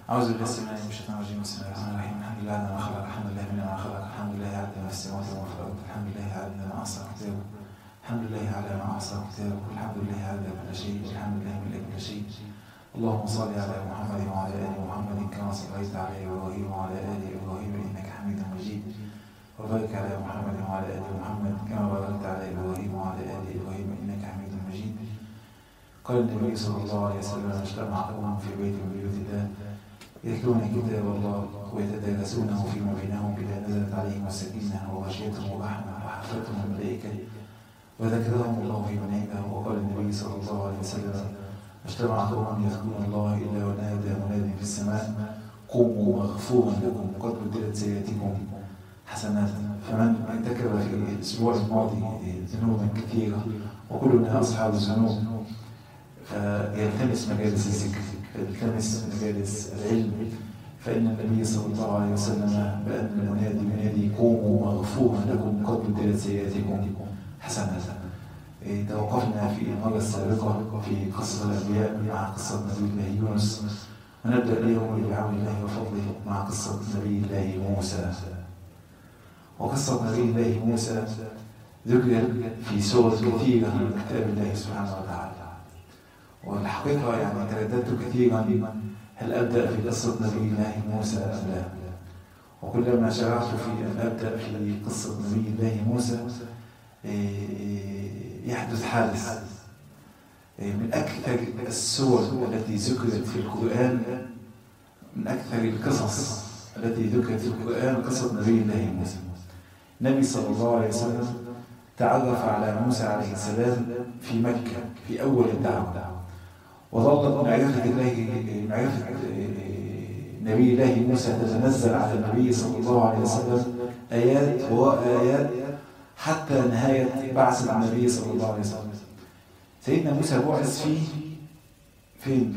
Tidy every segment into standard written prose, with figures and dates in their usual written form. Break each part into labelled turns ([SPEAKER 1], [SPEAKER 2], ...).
[SPEAKER 1] أعوذ بالله السميع العليم من الشيطان الرجيم. بسم الله الرحمن الرحيم. الحمد لله على ما خلق، الحمد لله من ما خلق، الحمد لله على ما في السماوات وما في الأرض، الحمد لله على ما أحصى كتابه، الحمد لله على ما أحصى كتابه، الحمد لله على كل شيء، الحمد لله من كل شيء. اللهم صل على محمد وعلى آل محمد كما صليت على إبراهيم وعلى آل إبراهيم إنك حميد مجيد. وبارك على محمد وعلى آل محمد كما باركت على إبراهيم وعلى آل إبراهيم إنك حميد مجيد. قال النبي صلى الله عليه وسلم: اجتمع قوم في بيت من بيوت الله يتلون كتاب الله ويتدارسونه فيما بينهم إذا نزلت عليهم السكينة وغشيتهم الرحمة وحفتهم الملائكة وذكرهم الله في من عنده. وقال النبي صلى الله عليه وسلم: اجتمع قوم يذكرون الله إلا ونادى مناد في السماء: قوموا مغفورا لكم قد بدلت سيئاتكم حسنات. فمن ارتكب في الأسبوع الماضي ذنوبا كثيرة وكلنا أصحاب الذنوب فيلتمس مجالس الذكر، يلتمس مجالس العلم، فإن النبي صلى الله عليه وسلم بأن المنادي ينادي: قوموا مغفورا لكم قد بدلت سيئاتكم حسنات. توقفنا في المرة السابقة في قصة الأنبياء مع قصة نبي الله يونس، ونبدأ اليوم بعون الله وفضله مع قصة نبي الله موسى. وقصة نبي الله موسى ذكرت في سور كثيرة من كتاب الله سبحانه وتعالى، والحقيقة يعني ترددت كثيرا هل أبدأ في قصة نبي الله موسى أم لا. وكلما شرعت في أن أبدأ في قصة نبي الله موسى يحدث حادث. من أكثر السور التي ذكرت في القرآن، من أكثر القصص التي ذكرت في القرآن قصة نبي الله موسى. النبي صلى الله عليه وسلم تعرف على موسى عليه السلام في مكة في أول الدعوة، وظلت معرفة نبي الله موسى تتنزل على النبي صلى الله عليه وسلم آيات وراء آيات حتى نهاية بعث النبي صلى الله عليه وسلم. سيدنا موسى بعث فين؟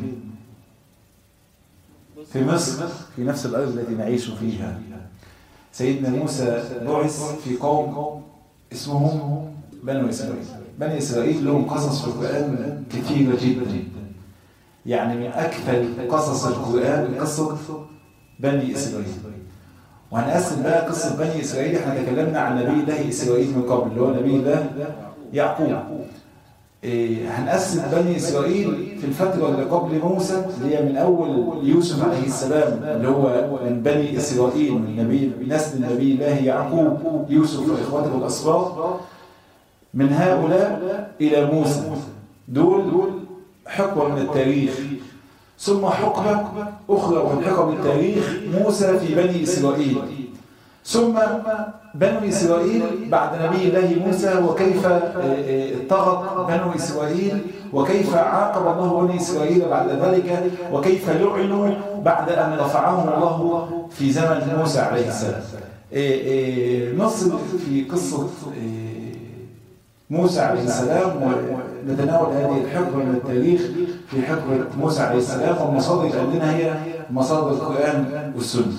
[SPEAKER 1] في مصر، في نفس الأرض التي نعيش فيها. سيدنا موسى بعث في قوم اسمهم بنو إسرائيل. بني إسرائيل لهم قصص في القرآن كثيرة جدا، يعني من أكثر قصص القرآن قصة بني إسرائيل. وهنقسم بقى قصة بني إسرائيل. احنا تكلمنا عن نبي الله إسرائيل من قبل اللي هو نبي الله يعقوب. هنقسم بني إسرائيل في الفترة اللي قبل موسى اللي هي من أول يوسف عليه السلام اللي هو من بني إسرائيل من نسل النبي الله يعقوب يوسف وإخوته الأسباط، من هؤلاء إلى موسى. دول حقبة من التاريخ، ثم حقبة أخرى من حقب التاريخ موسى في بني إسرائيل، ثم بنو إسرائيل بعد نبي الله موسى، وكيف طغت بنو إسرائيل، وكيف عاقب الله بني إسرائيل بعد ذلك، وكيف لعنوا بعد أن رفعهم الله في زمن موسى عليه السلام. نصل في قصة موسى عليه السلام ونتناول هذه الحقبة من التاريخ في حقبة موسى عليه السلام. والمصادر اللي عندنا هي مصادر القرآن والسنة.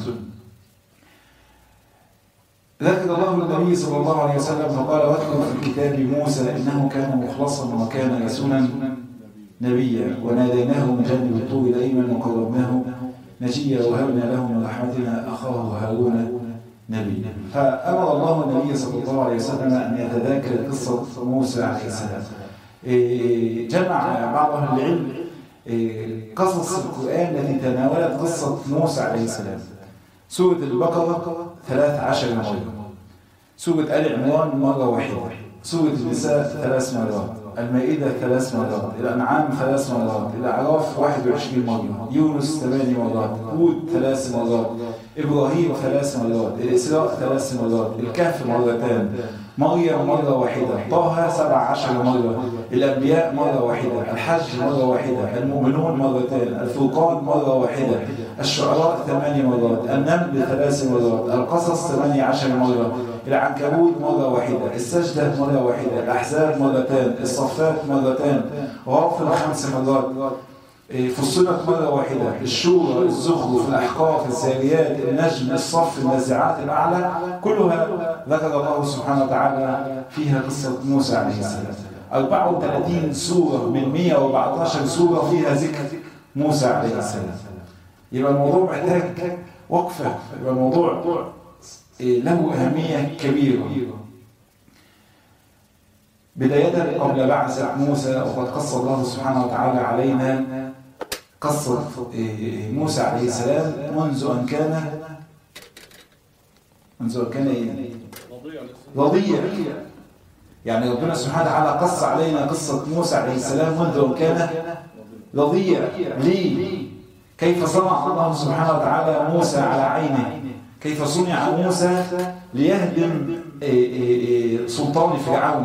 [SPEAKER 1] ذكر الله النبي صلى الله عليه وسلم فقال: واذكر في الكتاب موسى إنه كان مخلصا وكان رسولا نبيا وناديناه من جانب الطور الأيمن وقربناه نجيا وهبنا له من رحمتنا أخاه هارون نبي. فأمر الله النبي صلى الله عليه وسلم أن يتذاكر قصة موسى عليه السلام. جمع بعض أهل العلم قصص القرآن التي تناولت قصة موسى عليه السلام. سورة البقرة 13 مرة، سورة آل عمران مرة واحدة، سورة النساء 3 مرات، المائدة 3 مرات، الأنعام 3 مرات، الأعراف 21 مرة، يونس 8 مرات، هود 3 مرات، إبراهيم 3 مرات، الإسراء 3 مرات، الكهف مرتان، مريم مرة واحدة، طه 17 مرة، الأنبياء مرة واحدة، الحج مرة واحدة، المؤمنون مرتان، الفرقان مرة واحدة، الشعراء 8 مرات، النمل 3 مرات، القصص 18 مرة، العنكبوت مرة واحدة، السجدة مرة واحدة، الأحزاب مرتان، الصفات مرتان، غافر 5 مرات، فصلت مرة واحدة، الشورى، الزخرف، الأحقاف، الزاريات، النجم، الصف، النازعات الأعلى، كلها ذكر الله سبحانه وتعالى فيها قصة موسى عليه السلام. 34 سورة من 114 سورة فيها ذكر موسى عليه السلام. يبقى الموضوع محتاج وقفة، يبقى الموضوع له أهمية كبيرة. بداية قبل بعثة موسى، وقد قص الله سبحانه وتعالى علينا قصة موسى عليه السلام منذ أن كان رضيع. يعني ربنا سبحانه وتعالى قص علينا قصة موسى عليه السلام منذ أن كان رضيع. ليه؟ كيف صنع الله سبحانه وتعالى موسى على عينه؟ كيف صنع موسى ليهدم سلطان فرعون؟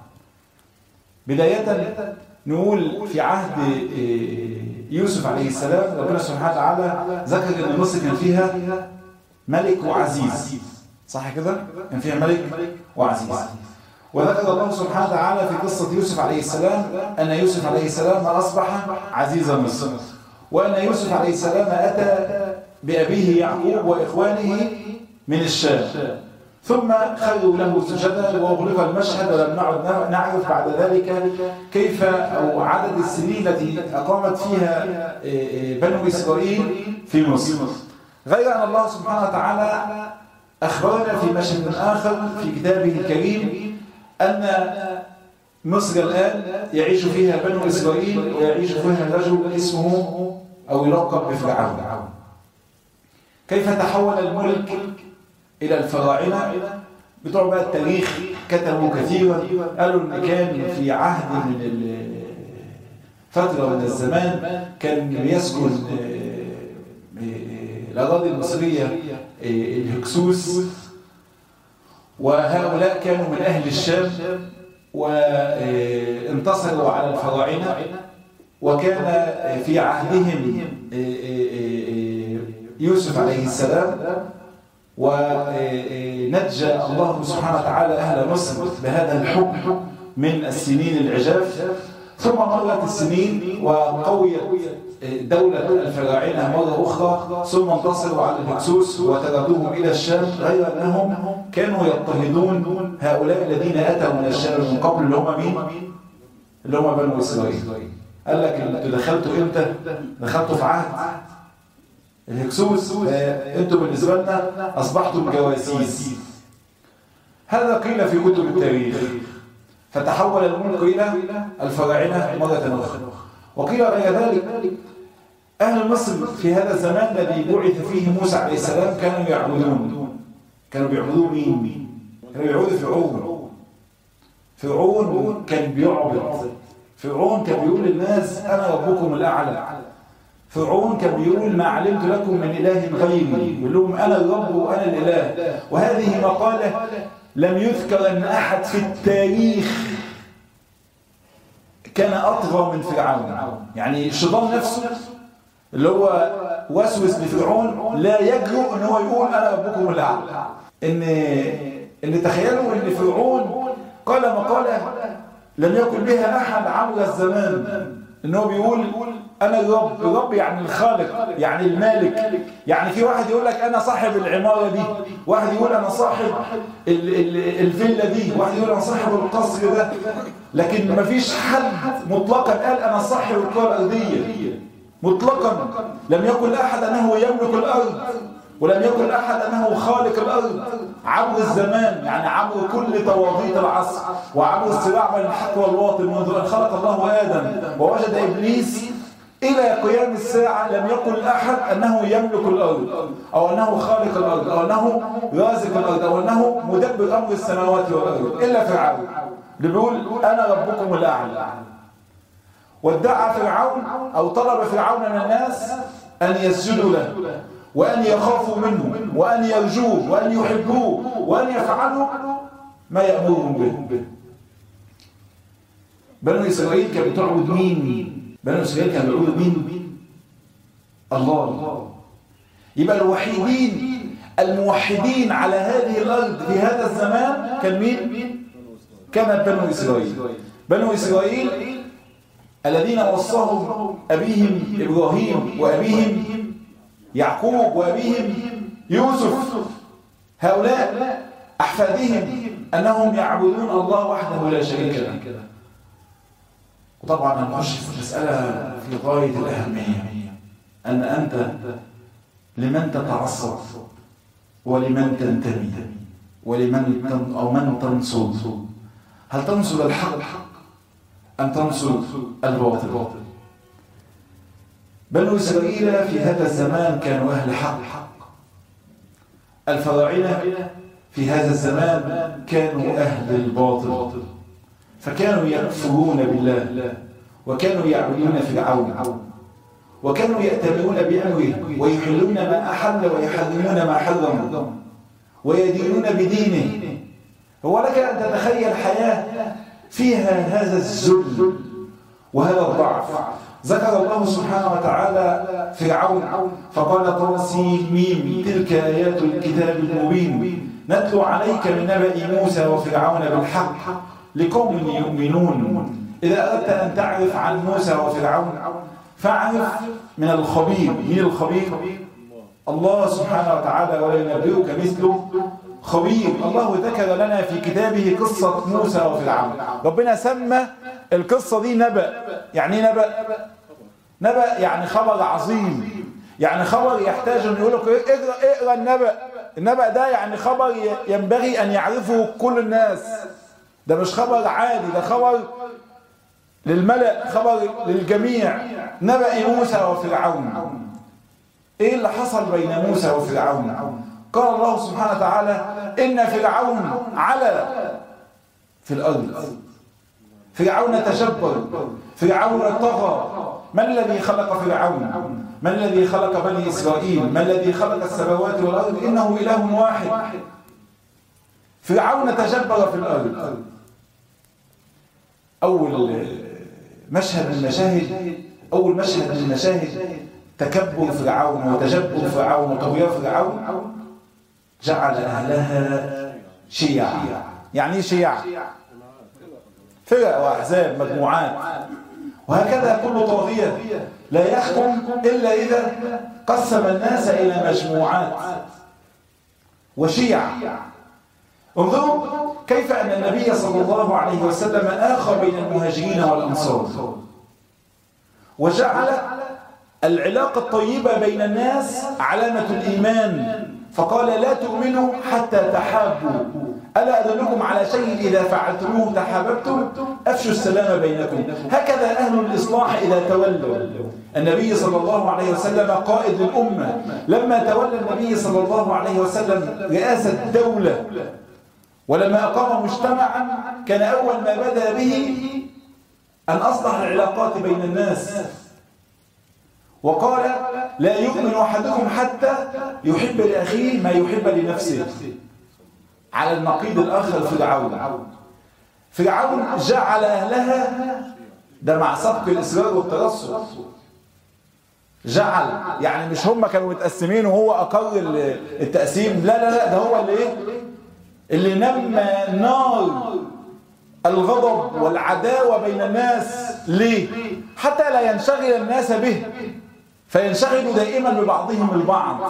[SPEAKER 1] بداية نقول في عهد يوسف عليه السلام ربنا سبحانه وتعالى ذكر أن مصر كان فيها ملك وعزيز، صح كده؟ كان فيها ملك وعزيز. وذكر الله سبحانه وتعالى في قصة يوسف عليه السلام أن يوسف عليه السلام أصبح عزيز مصر، وأن يوسف عليه السلام أتى بأبيه يعقوب وإخوانه من الشام، ثم خروا له سجدا وأغلق المشهد، ولم نعد نعرف بعد ذلك كيف أو عدد السنين التي أقامت فيها بنو إسرائيل في مصر. غير أن الله سبحانه وتعالى أخبرنا في مشهد آخر في كتابه الكريم أن مصر الآن يعيش فيها بنو إسرائيل، ويعيش فيها رجل اسمه أو يلقب بفرعون. كيف تحول الملك إلى الفراعنة؟ بتوع بقى التاريخ كتبوا كثيرا، قالوا إن كان في عهد من فترة من الزمان كان بيسكن الأراضي المصرية الهكسوس، وهؤلاء كانوا من أهل الشام وانتصروا على الفراعنة، وكان في عهدهم يوسف عليه السلام، ونجى الله سبحانه وتعالى أهل مصر بهذا الحكم من السنين العجاف. ثم مرت السنين وقويت دولة الفراعنة مرة أخرى، ثم انتصروا على الهكسوس وتردوهم إلى الشام، غير أنهم كانوا يضطهدون هؤلاء الذين أتوا من الشام من قبل، اللي هم مين؟ اللي هم بنو إسرائيل. قال لك أنتوا دخلتوا إمتى؟ دخلتوا في عهد الهكسوس، أنتوا بالنسبة لنا أصبحتم جواسيس. هذا قيل في كتب التاريخ. فتحول الملك إلى الفراعنة مرة أخرى. وقيل غير ذلك، أهل مصر في هذا الزمان الذي بعث فيه موسى عليه السلام كانوا بيعبدون مين؟ كانوا بيعبدوا فرعون. فرعون كان بيعبد، فرعون كان بيقول للناس أنا ربكم الأعلى. فرعون كان بيقول ما علمت لكم من إله غيري، يقول لهم أنا الرب وأنا الإله. وهذه مقالة لم يذكر أن أحد في التاريخ كان أطغى من فرعون. يعني الشيطان نفسه اللي هو وسوس لفرعون لا يجرؤ أن هو يقول أنا ربكم الأعلى. إن تخيلوا أن فرعون قال مقالة لم يكن بها أحد عبر الزمان، إنه بيقول أنا الرب يعني الخالق، يعني المالك. يعني في واحد يقول لك أنا صاحب العمارة دي، واحد يقول أنا صاحب الفيلا دي، واحد يقول أنا صاحب القصر ده، لكن ما فيش حد مطلقا قال أنا صاحب الكرة الأرضية مطلقا. لم يكن أحد أنه يملك الأرض، ولم يكن أحد أنه خالق الأرض عبر الزمان، يعني عبر كل تواضيط العصر وعبر الصراع بين الحق والباطل منذ أن خلق الله آدم ووجد إبليس إلى قيام الساعة. لم يقل أحد أنه يملك الأرض أو أنه خالق الأرض أو أنه رازق الأرض أو أنه مدبر أمر السماوات والأرض إلا فرعون اللي بيقول أنا ربكم الأعلى. وادعى فرعون أو طلب فرعون من الناس أن يسجدوا له وأن يخافوا منه وأن يرجوه وأن يحبوه وأن يفعلوا ما يأمرهم به. بنو إسرائيل كانوا بتعبد مين؟ بنو إسرائيل كانوا بيعبدوا مين؟ الله. يبقى الوحيدين الموحدين على هذه الأرض في هذا الزمان كان مين؟ كانت بنو إسرائيل. بنو إسرائيل الذين وصاهم أبيهم إبراهيم وأبيهم يعقوب وأبيهم يوسف، هؤلاء أحفادهم أنهم يعبدون الله وحده لا شريك له. وطبعا هنخش في مسألة في غاية الأهمية، أن أنت لمن تتعصب ولمن تنتمي من تنصر. هل تنصر الحق أم تنصر الباطل؟ بنو إسرائيل في هذا الزمان كانوا أهل حق. الفراعنة في هذا الزمان كانوا أهل الباطل، فكانوا يكفرون بالله وكانوا يعبدون فرعون وكانوا يأتمرون بأمره ويحلون ما أحل ويحرمون ما حرم ويدينون بدينه. هو لك أن تتخيل حياة فيها هذا الذل وهذا الضعف. ذكر الله سبحانه وتعالى فرعون فقال طاسيم تلك آيات الكتاب المبين نتلو عليك من نبأ موسى وفرعون بالحق لقوم يؤمنون. إذا أردت أن تعرف عن موسى وفرعون فاعرف من الخبير. من الخبير؟ الله سبحانه وتعالى ولا ينبئك مثله خبير. الله ذكر لنا في كتابه قصة موسى وفرعون. ربنا سمى القصة دي نبأ. يعني نبأ؟ نبأ يعني خبر عظيم، يعني خبر يحتاج أن يقول لك اقرأ النبأ. النبأ ده يعني خبر ينبغي أن يعرفه كل الناس. ده مش خبر عادي، ده خبر للملأ، خبر للجميع. نبأ موسى وفرعون. ايه اللي حصل بين موسى وفرعون؟ قال الله سبحانه وتعالى إن فرعون علا في الأرض. فرعون تجبر، فرعون طغى. من الذي خلق فرعون؟ من الذي خلق بني إسرائيل؟ من الذي خلق السماوات والأرض؟ إنه إله واحد. فرعون تجبر في الأرض. أول مشهد من المشاهد تكبر فرعون وتجبر فرعون وطغيان فرعون، جعل أهلها شيعا. يعني ايه شيعا؟ فرق وأحزاب، مجموعات. وهكذا كل طاغية لا يحكم إلا إذا قسم الناس إلى مجموعات وشيع. انظروا كيف أن النبي صلى الله عليه وسلم آخى بين المهاجرين والأنصار وجعل العلاقة الطيبة بين الناس علامة الإيمان، فقال لا تؤمنوا حتى تحابوا. ألا أدلكم على شيء إذا فعلتموه تحاببتم؟ أفشوا السلام بينكم. هكذا أهل الإصلاح إذا تولوا. النبي صلى الله عليه وسلم قائد للأمة. لما تولى النبي صلى الله عليه وسلم رئاسة دولة ولما أقام مجتمعا كان أول ما بدأ به أن أصلح العلاقات بين الناس، وقال لا يؤمن أحدكم حتى يحب لأخيه ما يحب لنفسه. على النقيض الآخر فرعون جعل أهلها، ده مع سبق الإصرار والترصد، جعل يعني مش هم كانوا متقسمين وهو أقر التقسيم، لا ده هو اللي نمى نار الغضب والعداوة بين الناس. ليه؟ حتى لا ينشغل الناس به فينشغلوا دائما ببعضهم البعض.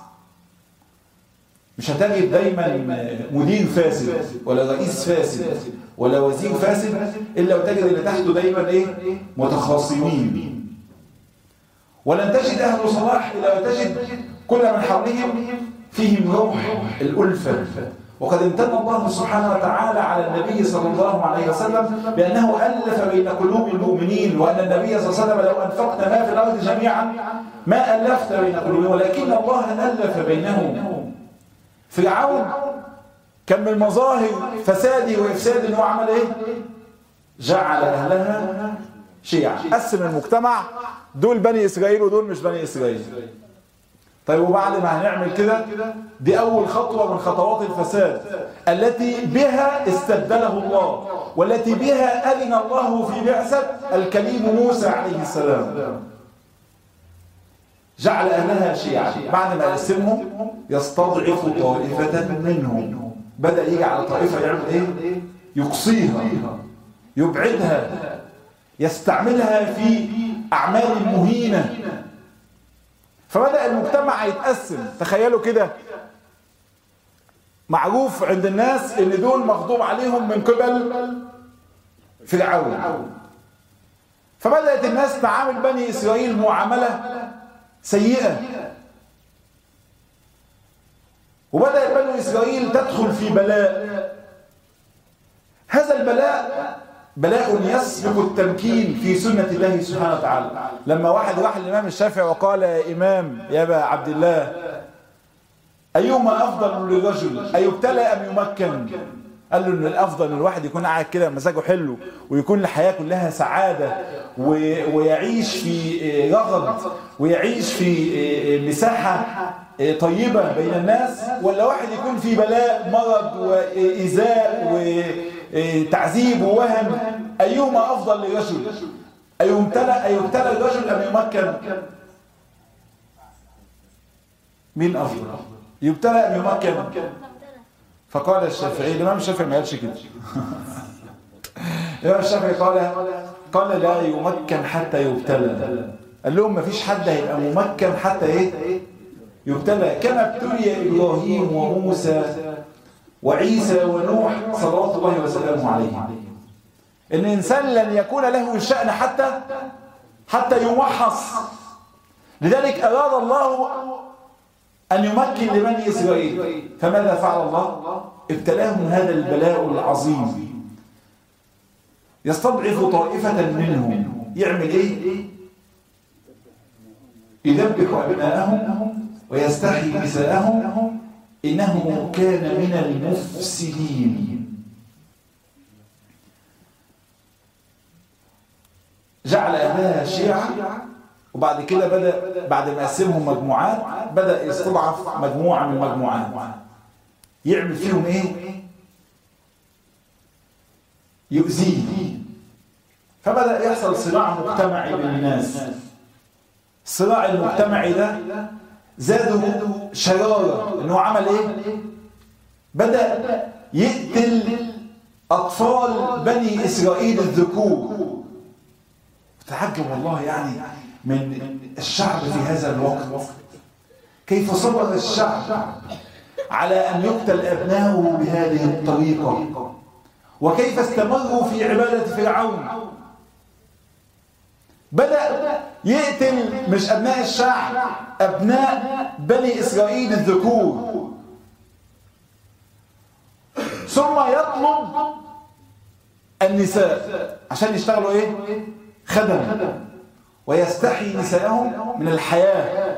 [SPEAKER 1] مش هتجد دايما مدير فاسد ولا رئيس فاسد ولا وزير فاسد إلا وتجد اللي تحته دايما متخاصمين. ولن تجد أهل صلاح إلا وتجد كل من حولهم فيهم روح الألفة. وقد امتن الله سبحانه وتعالى على النبي صلى الله عليه وسلم بأنه ألف بين قلوب المؤمنين، وأن النبي صلى الله عليه وسلم لو أنفقت ما في الأرض جميعا ما ألفت بين قلوبهم ولكن الله ألف بينهم. فرعون كان من مظاهر فساده وإفساده وعمل جعل أهلها شيعا. قسم المجتمع، دول بني إسرائيل ودول مش بني إسرائيل. طيب وبعد ما هنعمل كده، دي أول خطوة من خطوات الفساد التي بها استبدله الله والتي بها أذن الله في بعثة الكليم موسى عليه السلام. جعل أهلها شيعا. بعد ما قسمهم يستضعف طائفة منهم. بدأ يجي على طائفة يعمل يقصيها، يبعدها، يستعملها في أعمال مهينة. فبدأ المجتمع يتقسم. تخيلوا كده، معروف عند الناس ان دول مغضوب عليهم من قبل فرعون، فبدأت الناس تعامل بني إسرائيل معاملة سيئة. وبدأ بنو إسرائيل تدخل في بلاء. هذا البلاء بلاء يسبق التمكين في سنة الله سبحانه وتعالى. لما واحد راح الإمام الشافعي وقال يا إمام يا أبا عبد الله أيهما أفضل للرجل أيبتلى أم يمكن؟ قال له إن الأفضل إن الواحد يكون قاعد كده مزاجه حلو ويكون الحياة كلها سعادة ويعيش في رغد ويعيش في مساحة طيبة بين الناس، ولا واحد يكون في بلاء مرض وإيذاء وتعذيب ووهن؟ أيهما أفضل للرجل أيبتلى الرجل أم يمكن؟ مين أفضل؟ يبتلى أم يمكن؟ فقال الشافعي، الإمام الشافعي ما قالش كده. الإمام الشافعي قال لا يمكن حتى يبتلى. قال لهم ما فيش حد هيبقى ممكن حتى ايه؟ يبتلى. كما ابتلي إبراهيم وموسى وعيسى ونوح صلوات الله وسلامه عليه. إن إنسان لن يكون له شأن حتى يمحص. لذلك أراد الله أن يمكن لبني إسرائيل، فماذا فعل الله؟ ابتلاهم هذا البلاء العظيم. يستضعف طائفة منهم، يعمل إيه؟ يذبح أبناءهم ويستحيي نساءهم إنه كان من المفسدين. جعل أهلها شيعة، وبعد كده بدأ بعد ما قسمهم مجموعات بدأ يستضعف مجموعة من المجموعات. يعمل فيهم ايه؟ يؤذيه. فبدأ يحصل صراع مجتمعي بين الناس. الصراع المجتمعي ده زاده شرارة. انه عمل ايه؟ بدأ يقتل أطفال بني إسرائيل الذكور. تحجب والله يعني من الشعب في هذا الوقت، كيف صبر الشعب على أن يقتل أبناؤه بهذه الطريقة، وكيف استمروا في عبادة فرعون. بدأ يقتل مش أبناء الشعب، أبناء بني إسرائيل الذكور. ثم يطلب النساء عشان يشتغلوا ايه؟ خدم. ويستحيي نساءهم من الحياة.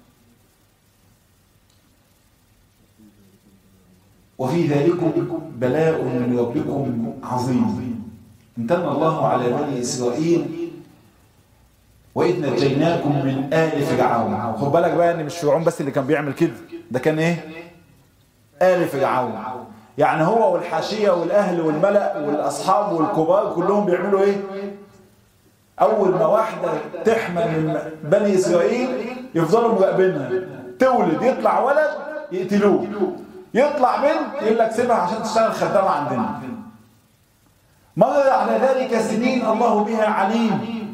[SPEAKER 1] وفي ذلكم بلاء من ربكم عظيم. امتن الله على بني إسرائيل وإذ نجيناكم من آل فرعون. خد بالك بقى ان مش فرعون بس اللي كان بيعمل كده، ده كان ايه؟ آل فرعون. يعني هو والحاشية والأهل والملأ والأصحاب والكبار كلهم بيعملوا ايه؟ أول ما واحدة تحمل من بني إسرائيل يفضلوا مراقبينها، تولد يطلع ولد يقتلوه، يطلع بنت يقول لك سيبها عشان تشتغل خدامة عندنا. مر على ذلك سنين الله بها عليم.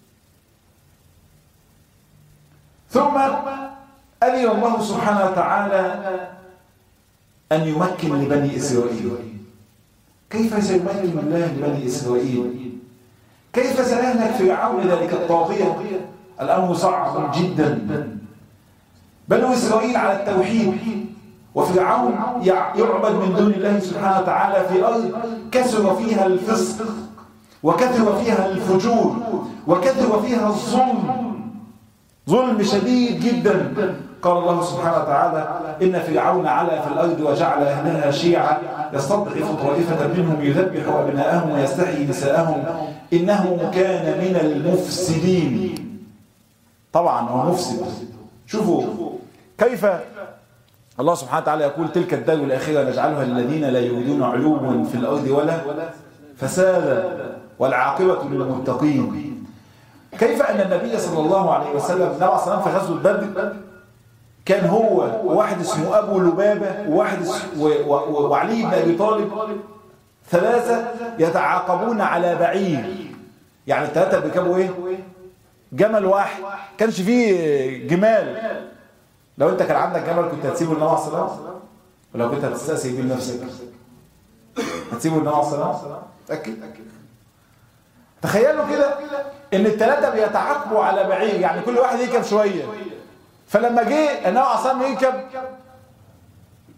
[SPEAKER 1] ثم أذن الله سبحانه وتعالى أن يمكن لبني إسرائيل. كيف سيمكن الله لبني إسرائيل؟ كيف سيهلك فرعون ذلك الطاغية؟ الأمر صعب جدا. بنو إسرائيل على التوحيد، وفرعون يعبد من دون الله سبحانه وتعالى في أرض كثر فيها الفسق وكثر فيها الفجور وكثر فيها الظلم، ظلم شديد جدا. قال الله سبحانه وتعالى إن فرعون علا في الأرض وجعل أهلها شيعا يستضعف طائفة منهم يذبح أبناءهم ويستحيي نساءهم إنه كان من المفسدين. طبعا هو مفسد. شوفوا كيف الله سبحانه وتعالى يقول تلك الدار الآخرة نجعلها للذين لا يريدون علوا في الأرض ولا فسادا والعاقبة للمتقين. كيف أن النبي صلى الله عليه وسلم النبي عليه الصلاة والسلام في غزوة بدر كان هو وواحد اسمه أبو لبابة وعلي بن أبي طالب، ثلاثة يتعاقبون على بعير. يعني الثلاثة بيركبوا ايه؟ جمل واحد. كانش فيه جمال. لو انت كان عندك جمل كنت هتسيبه للنبي عليه الصلاة والسلام؟ ولو كنت هتستأسي بيه لنفسك هتسيبه للنبي عليه الصلاة والسلام؟ أكيد. تخيلوا كده ان الثلاثة بيتعاقبوا على بعير، يعني كل واحد يركب شوية. فلما جه النبي عليه الصلاة والسلام يركب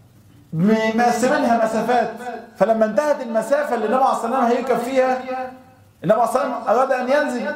[SPEAKER 1] مقسمينها مسافات. فلما انتهت المسافة اللي النبي عليه الصلاة والسلام هيركب فيها، النبي عليه الصلاة والسلام أراد أن ينزل،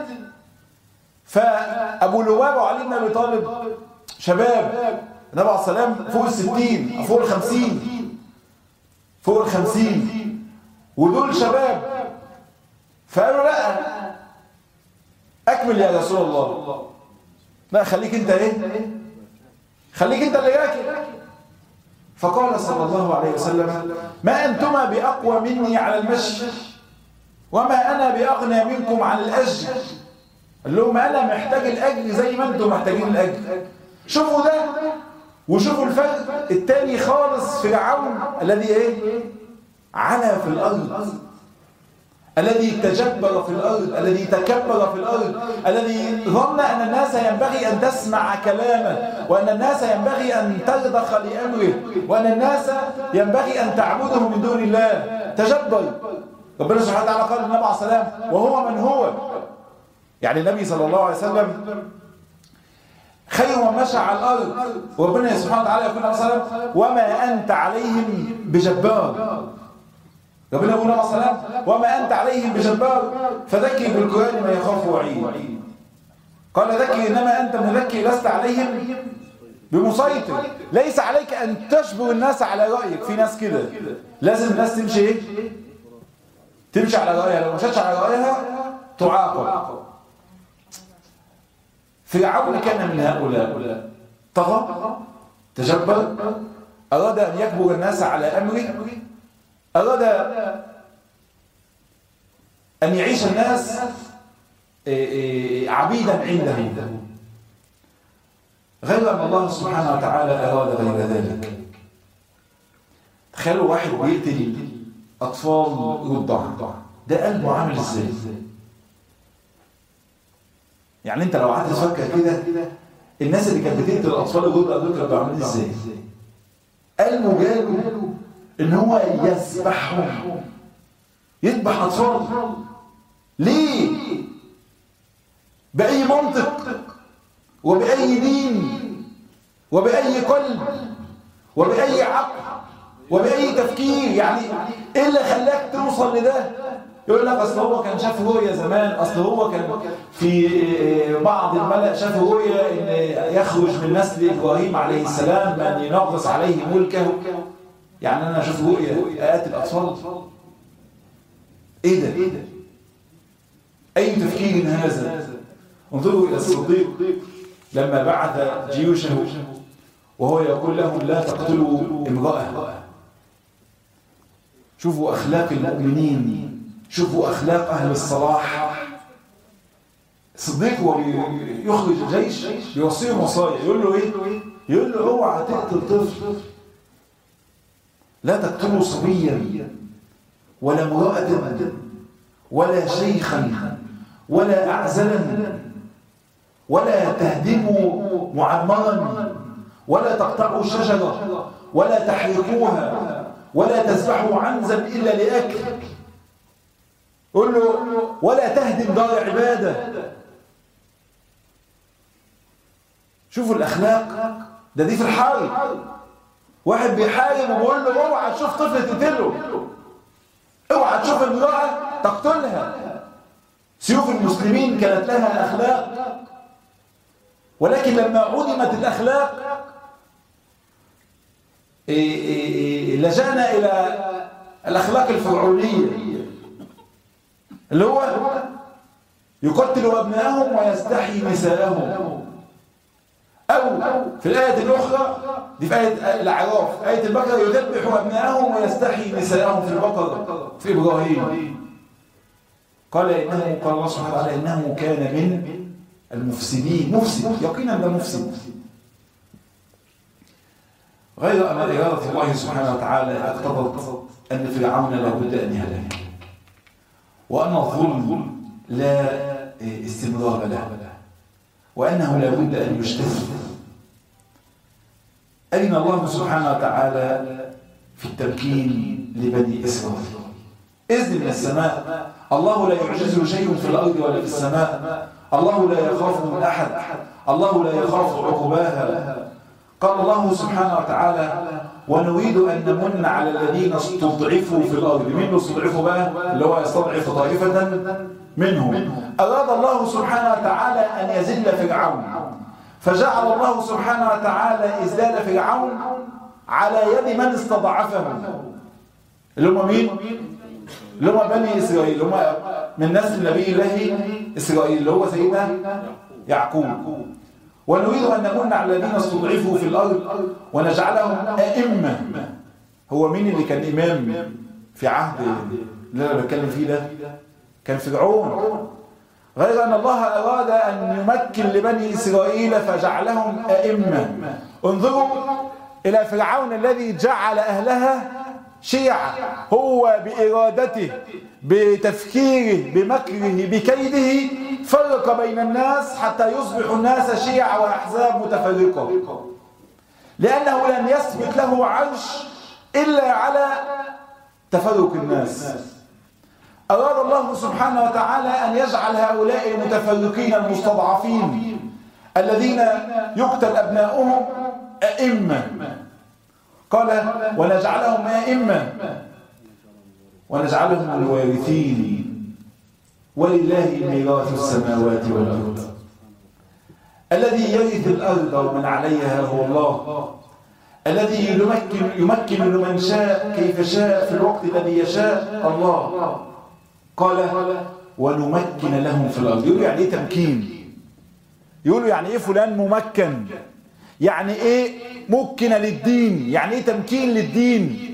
[SPEAKER 1] فأبو لبابة وعلي بن أبي طالب شباب، النبي عليه الصلاة والسلام فوق 60 فوق 50 فوق 50 ودول شباب، فقالوا لا أكمل يا رسول الله، لا خليك أنت إيه؟ خليك أنت اللي راكب. فقال صلى الله عليه وسلم: ما أنتما بأقوى مني على المشي وما أنا بأغنى منكم عن الأجر. قال لهم أنا محتاج الأجر زي ما أنتم محتاجين الأجر. شوفوا ده وشوفوا الفرق التاني خالص. فرعون الذي إيه؟ علا في الأرض، الذي تجبر في الأرض، الذي تكبر في الأرض، الذي ظن أن الناس ينبغي أن تسمع كلامه، وأن الناس ينبغي أن ترضخ لأمره، وأن الناس ينبغي أن تعبده من دون الله. تجبر. ربنا سبحانه وتعالى قال للنبي عليه الصلاة والسلام: وهو من هو؟ يعني النبي صلى الله عليه وسلم خير من مشى على الأرض، وربنا سبحانه وتعالى يقول عليه الصلاة والسلام: وما أنت عليهم بجبار. ربنا يقول عليه الصلاة والسلام: وما أنت عليهم بجبار فذكر بالقرآن ما يخاف وعيد. قال: ذكر إنما أنت مذكر لست عليهم بمسيطر. ليس عليك أن تجبر الناس على رأيك. في ناس كده لازم الناس تمشي إيه؟ تمشي على رأيها، لو مشيتش على رأيها تعاقب. فرعون كان من هؤلاء، طغى، تجبر، أراد أن يجبر الناس على أمره، أراد أن يعيش الناس عبيدا عنده، غير أن الله سبحانه وتعالى أراد غير ذلك. تخيلوا واحد بيقتل أطفال رضع، ده قلبه عامل إزاي؟ يعني أنت لو قعدت تفكر كده، الناس اللي كانت بتقتل الأطفال الرضع دول كانوا عاملين إزاي؟ قلبه جاله إن هو يذبحهم، يذبح أطفال. ليه؟ بأي منطق وبأي دين وبأي قلب وبأي عقل وبأي تفكير؟ يعني إيه اللي خلاك توصل لده؟ يقول لك أصل هو كان شاف رؤيا زمان، أصل هو كان في بعض الملأ شاف رؤيا إن يخرج من نسل إبراهيم عليه السلام من ينغص عليه ملكه. يعني أنا أشوف رؤيا أقتل أطفال؟ إيه ده؟ أي تفكير هذا؟ انظروا إلى الصديق لما بعث جيوشه وهو يقول لهم: لا تقتلوا امرأة. شوفوا أخلاق المؤمنين، شوفوا أخلاق أهل الصلاح. الصديق هو يخرج الجيش يوصيهم وصايا، يقول له إيه؟ يقول له: اوعى تقتل طفل، لا تقتلوا صبيا ولا امرأة ولا شيخا ولا أعزلا ولا تهدموا معمرا ولا تقطعوا شجرة ولا تحرقوها ولا تذبحوا عنزا إلا لأكل. قل له: ولا تهدم دار عبادة. شوفوا الأخلاق دي في الحرب. واحد بيحارب وبيقول له: اوعى تشوف طفل تقتله، اوعى تشوف امرأة تقتلها. سيوف المسلمين كانت لها أخلاق، ولكن لما عدمت الأخلاق لجأنا إلى الأخلاق الفرعونية، اللي هو يقتل أبنائهم ويستحيي نساءهم. أو في الآية الأخرى دي في آية الأعراف، آية البقرة: يذبح أبنائهم ويستحيي نساءهم. في البقرة في إبراهيم قال الله سبحانه وتعالى: إنه كان من المفسدين. مفسد يقينا، ده مفسد. غير أن إرادة الله سبحانه وتعالى اقتضت أن فرعون لابد أن يهلك، وأن الظلم لا استمرار له، وأنه لابد أن يجتث. أين الله سبحانه وتعالى في التمكين لبني إسرائيل؟ إذن من السماء. الله لا يعجزه شيء في الأرض ولا في السماء. الله لا يخاف من أحد. الله لا يخاف عقباها. قال الله سبحانه وتعالى ونريد أن نمن على الذين استضعفوا في الأرض. مين اللي استضعفوا بقى؟ اللي هو يستضعف طائفة منهم. أراد الله سبحانه وتعالى أن يذل فرعون، فجعل الله سبحانه وتعالى إذلال فرعون على يد من استضعفه، اللي هم مين؟ اللي هم بني إسرائيل، اللي هم من نسل نبي الله إسرائيل اللي هو سيدنا يعقوب. ونريد أن نمن على الذين استضعفوا في الأرض ونجعلهم أئمة. هو مين اللي كان إمام في عهد اللي أنا بتكلم فيه ده؟ كان فرعون. غير أن الله أراد أن يمكن لبني إسرائيل فجعلهم أئمة. انظروا إلى فرعون الذي جعل أهلها شيعا، هو بإرادته بتفكيره بمكره بكيده فرق بين الناس حتى يصبح الناس شيعا وأحزاب متفرقة، لأنه لن يثبت له عرش إلا على تفرق الناس. أراد الله سبحانه وتعالى أن يجعل هؤلاء المتفرقين المستضعفين الذين يقتل أبناؤهم أئمة. قال ونجعلهم أئمة ونجعلهم الوارثين ولله ميراث السماوات والأرض. الذي يرث الأرض ومن عليها هو الله، الذي يمكن لمن شاء كيف شاء في الوقت الذي يشاء الله. قال ونمكن لهم في الأرض. يقولوا يعني إيه تمكين؟ يقولوا يعني إيه فلان ممكن؟ يعني إيه مكن للدين؟ يعني إيه تمكين للدين؟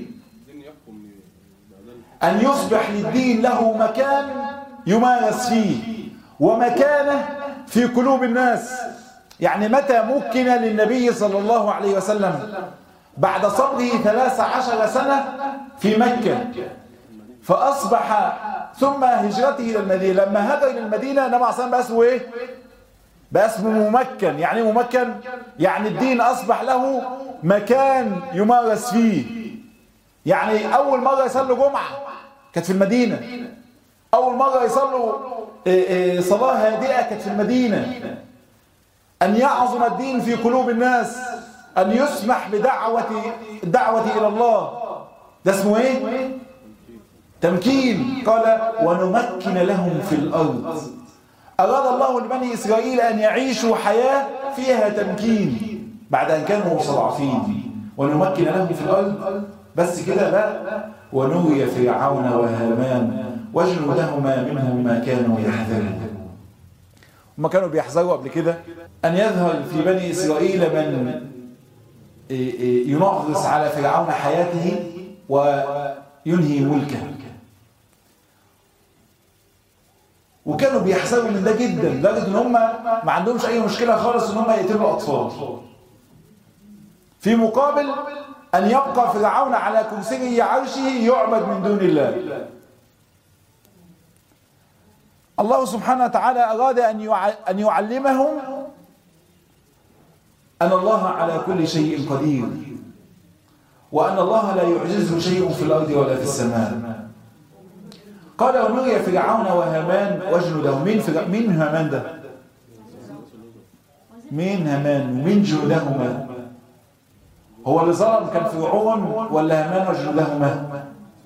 [SPEAKER 1] أن يصبح للدين له مكان يمارس فيه ومكانه في قلوب الناس. يعني متى مكن للنبي صلى الله عليه وسلم؟ بعد صبره 13 سنة في مكة، فأصبح ثم هجرته إلى المدينة. لما هاجر إلى المدينة النبي عليه الصلاة والسلام بقى اسمه إيه؟ بقى اسمه ممكن. يعني إيه ممكن؟ يعني الدين أصبح له مكان يمارس فيه. يعني أول مرة يصلوا جمعة كانت في المدينة، أول مرة يصلوا صلاة هادئة كانت في المدينة. أن يعظم الدين في قلوب الناس، أن يسمح بالدعوة إلى الله، ده اسمه إيه؟ تمكين. قال ونمكن لهم في الأرض. أراد الله لبني إسرائيل أن يعيشوا حياة فيها تمكين بعد أن كانوا مستضعفين. ونمكن لهم في الأرض بس كده لا، ونري فرعون وهامان وجنودهما منهم ما كانوا يحذرون. هم كانوا بيحذروا قبل كده أن يظهر في بني إسرائيل من ينغص على فرعون حياته وينهي ملكه، وكانوا بيحذروا من ده جدا لدرجة ان هم ما عندهمش اي مشكلة خالص ان هم يقتلوا اطفال، في مقابل ان يبقى فرعون على كرسي عرشه يعبد من دون الله. الله سبحانه وتعالى اراد ان يعلمهم ان الله على كل شيء قدير، وان الله لا يعجزه شيء في الارض ولا في السماء. قال ونري فرعون وهامان وجنودهم. مين هامان ده؟ مين هامان ومين جنودهما؟ هو اللي ظلم كان فرعون ولا هامان وجنودهما؟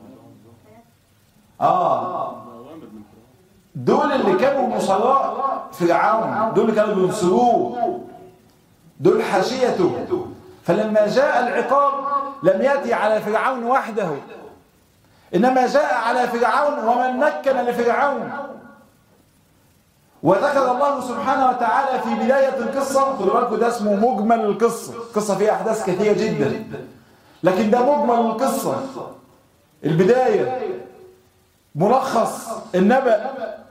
[SPEAKER 1] دول اللي كانوا نصراء فرعون، دول اللي كانوا بينصروه، دول حاشيته. فلما جاء العقاب لم يأتي على فرعون وحده، إنما جاء على فرعون ومن مكن لفرعون. وذكر الله سبحانه وتعالى في بداية القصة، خدوا بالكم ده اسمه مجمل القصة، القصة فيها أحداث كثيرة جدا لكن ده مجمل القصة، البداية، ملخص النبأ.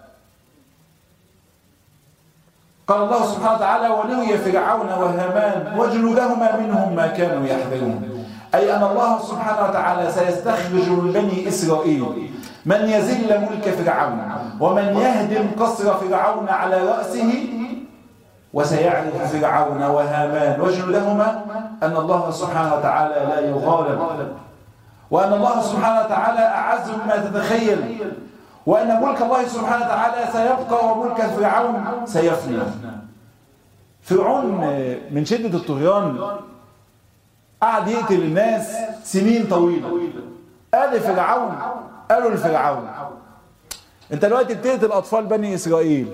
[SPEAKER 1] قال الله سبحانه وتعالى ونري فرعون وهامان وجنودهما منهم ما كانوا يحذرون، أي أن الله سبحانه وتعالى سيستخرج من بني إسرائيل من يذل ملك فرعون ومن يهدم قصر فرعون على رأسه، وسيعرف فرعون وهامان وجنودهما أن الله سبحانه وتعالى لا يغالب، وأن الله سبحانه وتعالى أعز مما تتخيل، وأن ملك الله سبحانه وتعالى سيبقى وملك فرعون سيفنى. فرعون من شدة الطغيان قعد يقتل الناس سنين طويلة. قال فرعون، قالوا لفرعون انت دلوقتي بتقتل اطفال بني اسرائيل،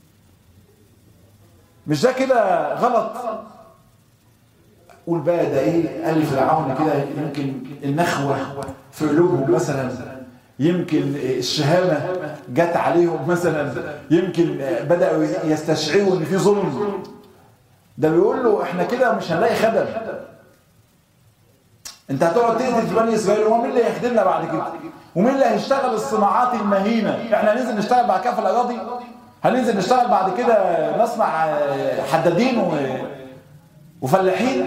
[SPEAKER 1] مش ده كده غلط؟ قول بقى ده ايه؟ قال لفرعون كده يمكن النخوة في قلوبهم مثلا، يمكن الشهامة جت عليهم مثلا، يمكن بدأوا يستشعروا ان في ظلم. ده بيقول له احنا كده مش هنلاقي خدم، انت هتقعد تقتل في بني اسرائيل، ومين اللي هيخدمنا بعد كده؟ ومين اللي هيشتغل الصناعات المهينة؟ احنا هننزل نشتغل بعد كده في الاراضي؟ هننزل نشتغل بعد كده نصنع حدادين وفلاحين؟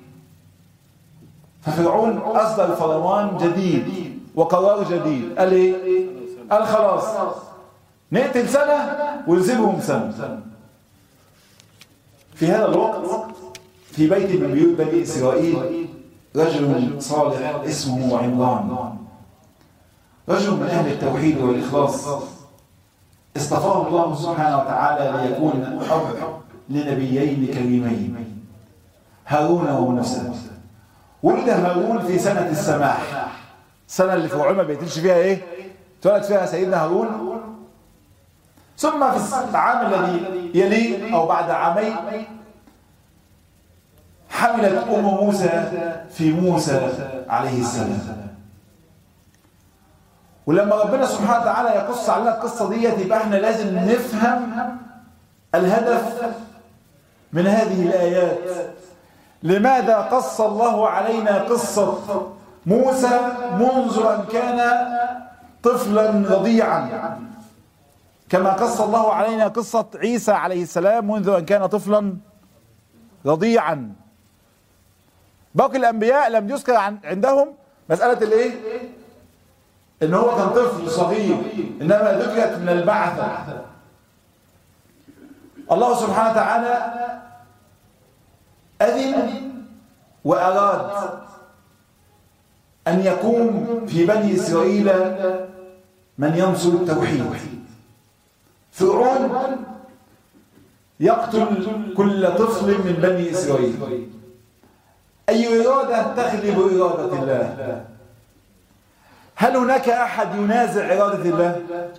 [SPEAKER 1] ففرعون اصدر فرمان جديد وقرار جديد. قال ايه؟ قال خلاص نقتل سنة ونسيبهم سنة. في هذا الوقت في بيت من بيوت بني اسرائيل رجل صالح اسمه عمران، رجل من أهل التوحيد والإخلاص، اصطفاه الله سبحانه وتعالى ليكون أب لنبيين كريمين هارون وموسى. ولد هارون في سنة السماح، السنة اللي فرعون ما بيقتلش فيها ايه؟ اتولد فيها سيدنا هارون. ثم في العام الذي يليه أو بعد عامين حملت أم موسى في موسى عليه السلام. ولما ربنا سبحانه وتعالى يقص علينا القصة دي يبقى احنا لازم نفهم الهدف من هذه الآيات. لماذا قص الله علينا قصة موسى منذ أن كان طفلا رضيعا، كما قص الله علينا قصة عيسى عليه السلام منذ أن كان طفلا رضيعا؟ باقي الأنبياء لم يذكر عندهم مسألة الايه؟ إن هو كان طفل صغير، إنما ذكرت من البعثة. الله سبحانه وتعالى أذن وأراد أن يقوم في بني إسرائيل من ينصر التوحيد. فرعون يقتل كل طفل من بني إسرائيل. أي إرادة تغلب إرادة الله؟ هل هناك أحد ينازع إرادة الله؟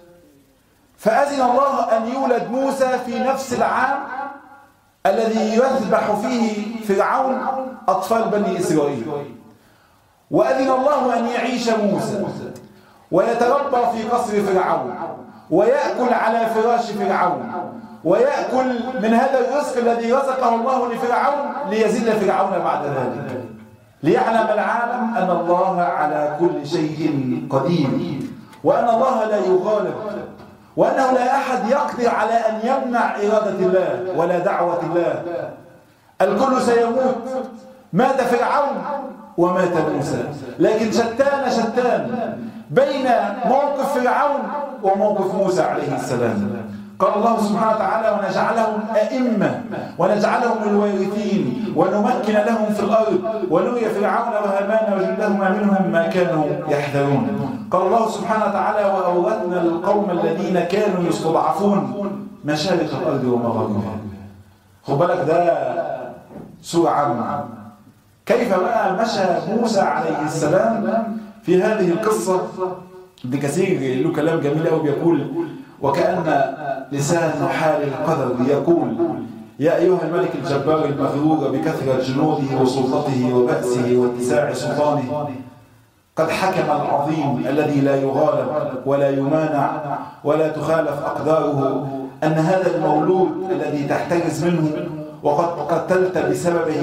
[SPEAKER 1] فأذن الله أن يولد موسى في نفس العام الذي يذبح فيه فرعون أطفال بني إسرائيل، وأذن الله أن يعيش موسى ويتربى في قصر فرعون ويأكل على فراش فرعون ويأكل من هذا الرزق الذي رزقه الله لفرعون ليذل فرعون بعد ذلك، ليعلم العالم أن الله على كل شيء قدير، وأن الله لا يغالب، وأنه لا أحد يقدر على أن يمنع إرادة الله ولا دعوة الله. الكل سيموت، مات فرعون ومات موسى، لكن شتان بين موقف فرعون وموقف موسى عليه السلام. قال الله سبحانه وتعالى: ونجعلهم أئمة ونجعلهم الوارثين ونمكن لهم في الأرض ونري فرعون وهامان وجندهما منهم ما كانوا يحذرون. قال الله سبحانه وتعالى: وأورثنا القوم الذين كانوا يستضعفون مشارق الأرض ومغاربها. خد بالك ده سورة عامة. كيف بقى مشى موسى عليه السلام في هذه القصة؟ ابن كثير له كلام جميل قوي بيقول: وكأن لسان حال القدر يقول: يا أيها الملك الجبار المغرور بكثرة جنوده وسلطته وبأسه واتساع سلطانه، قد حكم العظيم الذي لا يغالب ولا يمانع ولا تخالف أقداره أن هذا المولود الذي تحترز منه وقد قتلت بسببه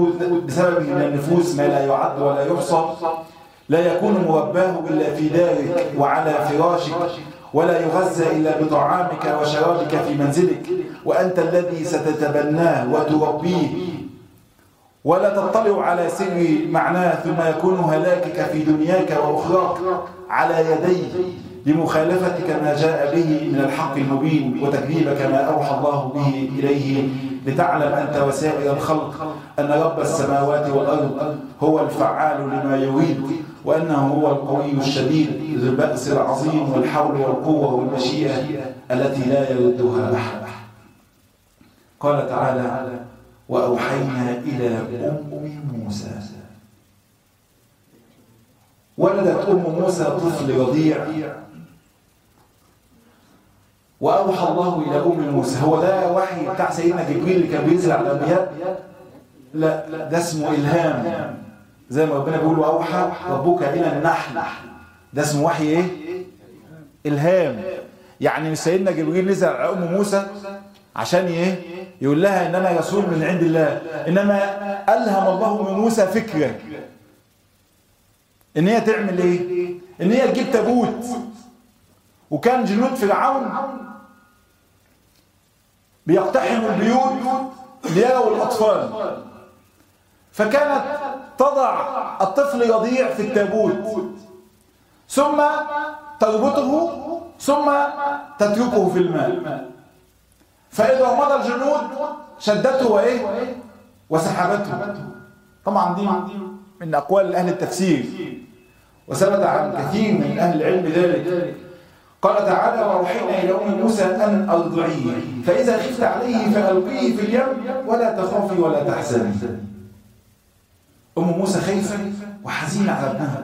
[SPEAKER 1] من النفوس ما لا يعد ولا يحصى لا يكون مرباه إلا في دارك وعلى فراشك، ولا يغذى إلا بطعامك وشرابك في منزلك، وأنت الذي ستتبناه وتربيه، ولا تطلع على سر معناه، ثم يكون هلاكك في دنياك وأخراك على يديه لمخالفتك ما جاء به من الحق المبين وتكذيبك ما أوحى الله به إليه، لتعلم أنت وسائر الخلق أن رب السماوات والأرض هو الفعال لما يريد، وأنه هو القوي الشديد ذو البأس العظيم والحول والقوة والمشيئة التي لا يردها أحد. قال تعالى: وأوحينا إلى أم موسى ولدت أم موسى طفل رضيع، وأوحى الله إلى أم موسى. هو ده وحي بتاع سيدنا جبريل اللي كان بينزل على الأنبياء؟ لا، ده اسمه إلهام. زي ما ربنا بيقول وأوحى ربك إلى النحل، ده اسمه وحي إيه؟ إلهام. يعني مش سيدنا جبريل نزل على أم موسى عشان إيه؟ يقول لها إن أنا رسول من عند الله، إنما ألهم الله من موسى فكرة إن هي تعمل إيه؟ إن هي تجيب تابوت. وكان جنود فرعون بيقتحموا البيوت ليروا الأطفال، فكانت تضع الطفل رضيع في التابوت ثم تربطه ثم تتركه في الماء، فإذا مضى الجنود شدته وإيه؟ وسحبته. طبعا دي من أقوال أهل التفسير، وثبت عن كثير من أهل العلم ذلك. قال تعالى وأوحينا إلى أم موسى أن أرضعيه فإذا خفت عليه فألقيه في اليم ولا تخافي ولا تحزني. أم موسى خايفة وحزينة على ابنها.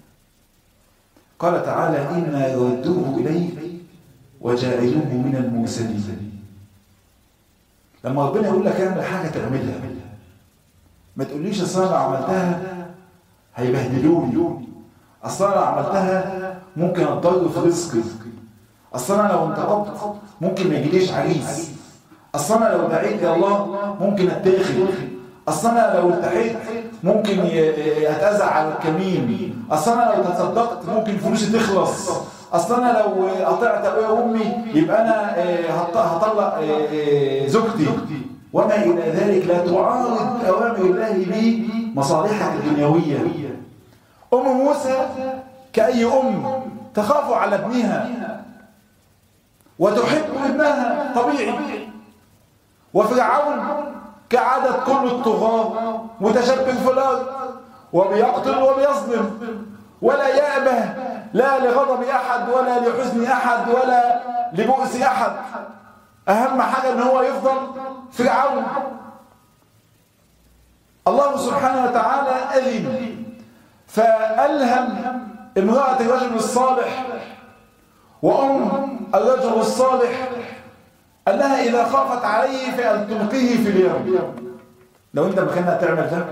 [SPEAKER 1] قال تعالى إنا ردوه إليه وجاعلوه من المرسلين. لما ربنا يقول لك اعمل حاجة تعملها، ما تقوليش أصل أنا عملتها هيبهدلوني، أصل أنا عملتها ممكن أتضر في رزقي، أصل أنا لو انتقبت ممكن ما يجيليش عريس، أصل أنا لو دعيت يا الله ممكن أتاخد، أصل أنا لو التحيت ممكن أتأذى على الكمين، أصل أنا لو تصدقت ممكن فلوسي تخلص، أصل أنا لو قطعت أبويا وأمي يبقى أنا هطلق زوجتي، وما إلى ذلك. لا تعارض أوامر الله بمصالحك الدنيوية. أم موسى كأي أم تخاف على ابنها وتحب ابنها طبيعي، وفرعون كعادة كل الطغاة متشبث في الأرض وبيقتل وبيظلم ولا يأبه لا لغضب أحد ولا لحزن أحد ولا لبؤس أحد. أهم حاجة أن هو يفضل فرعون. الله سبحانه وتعالى أذن فألهم امرأة الرجل الصالح وأم الرجل الصالح أنها إذا خافت عليه فأن تلقيه في اليم. لو أنت مكانها تعمل ده؟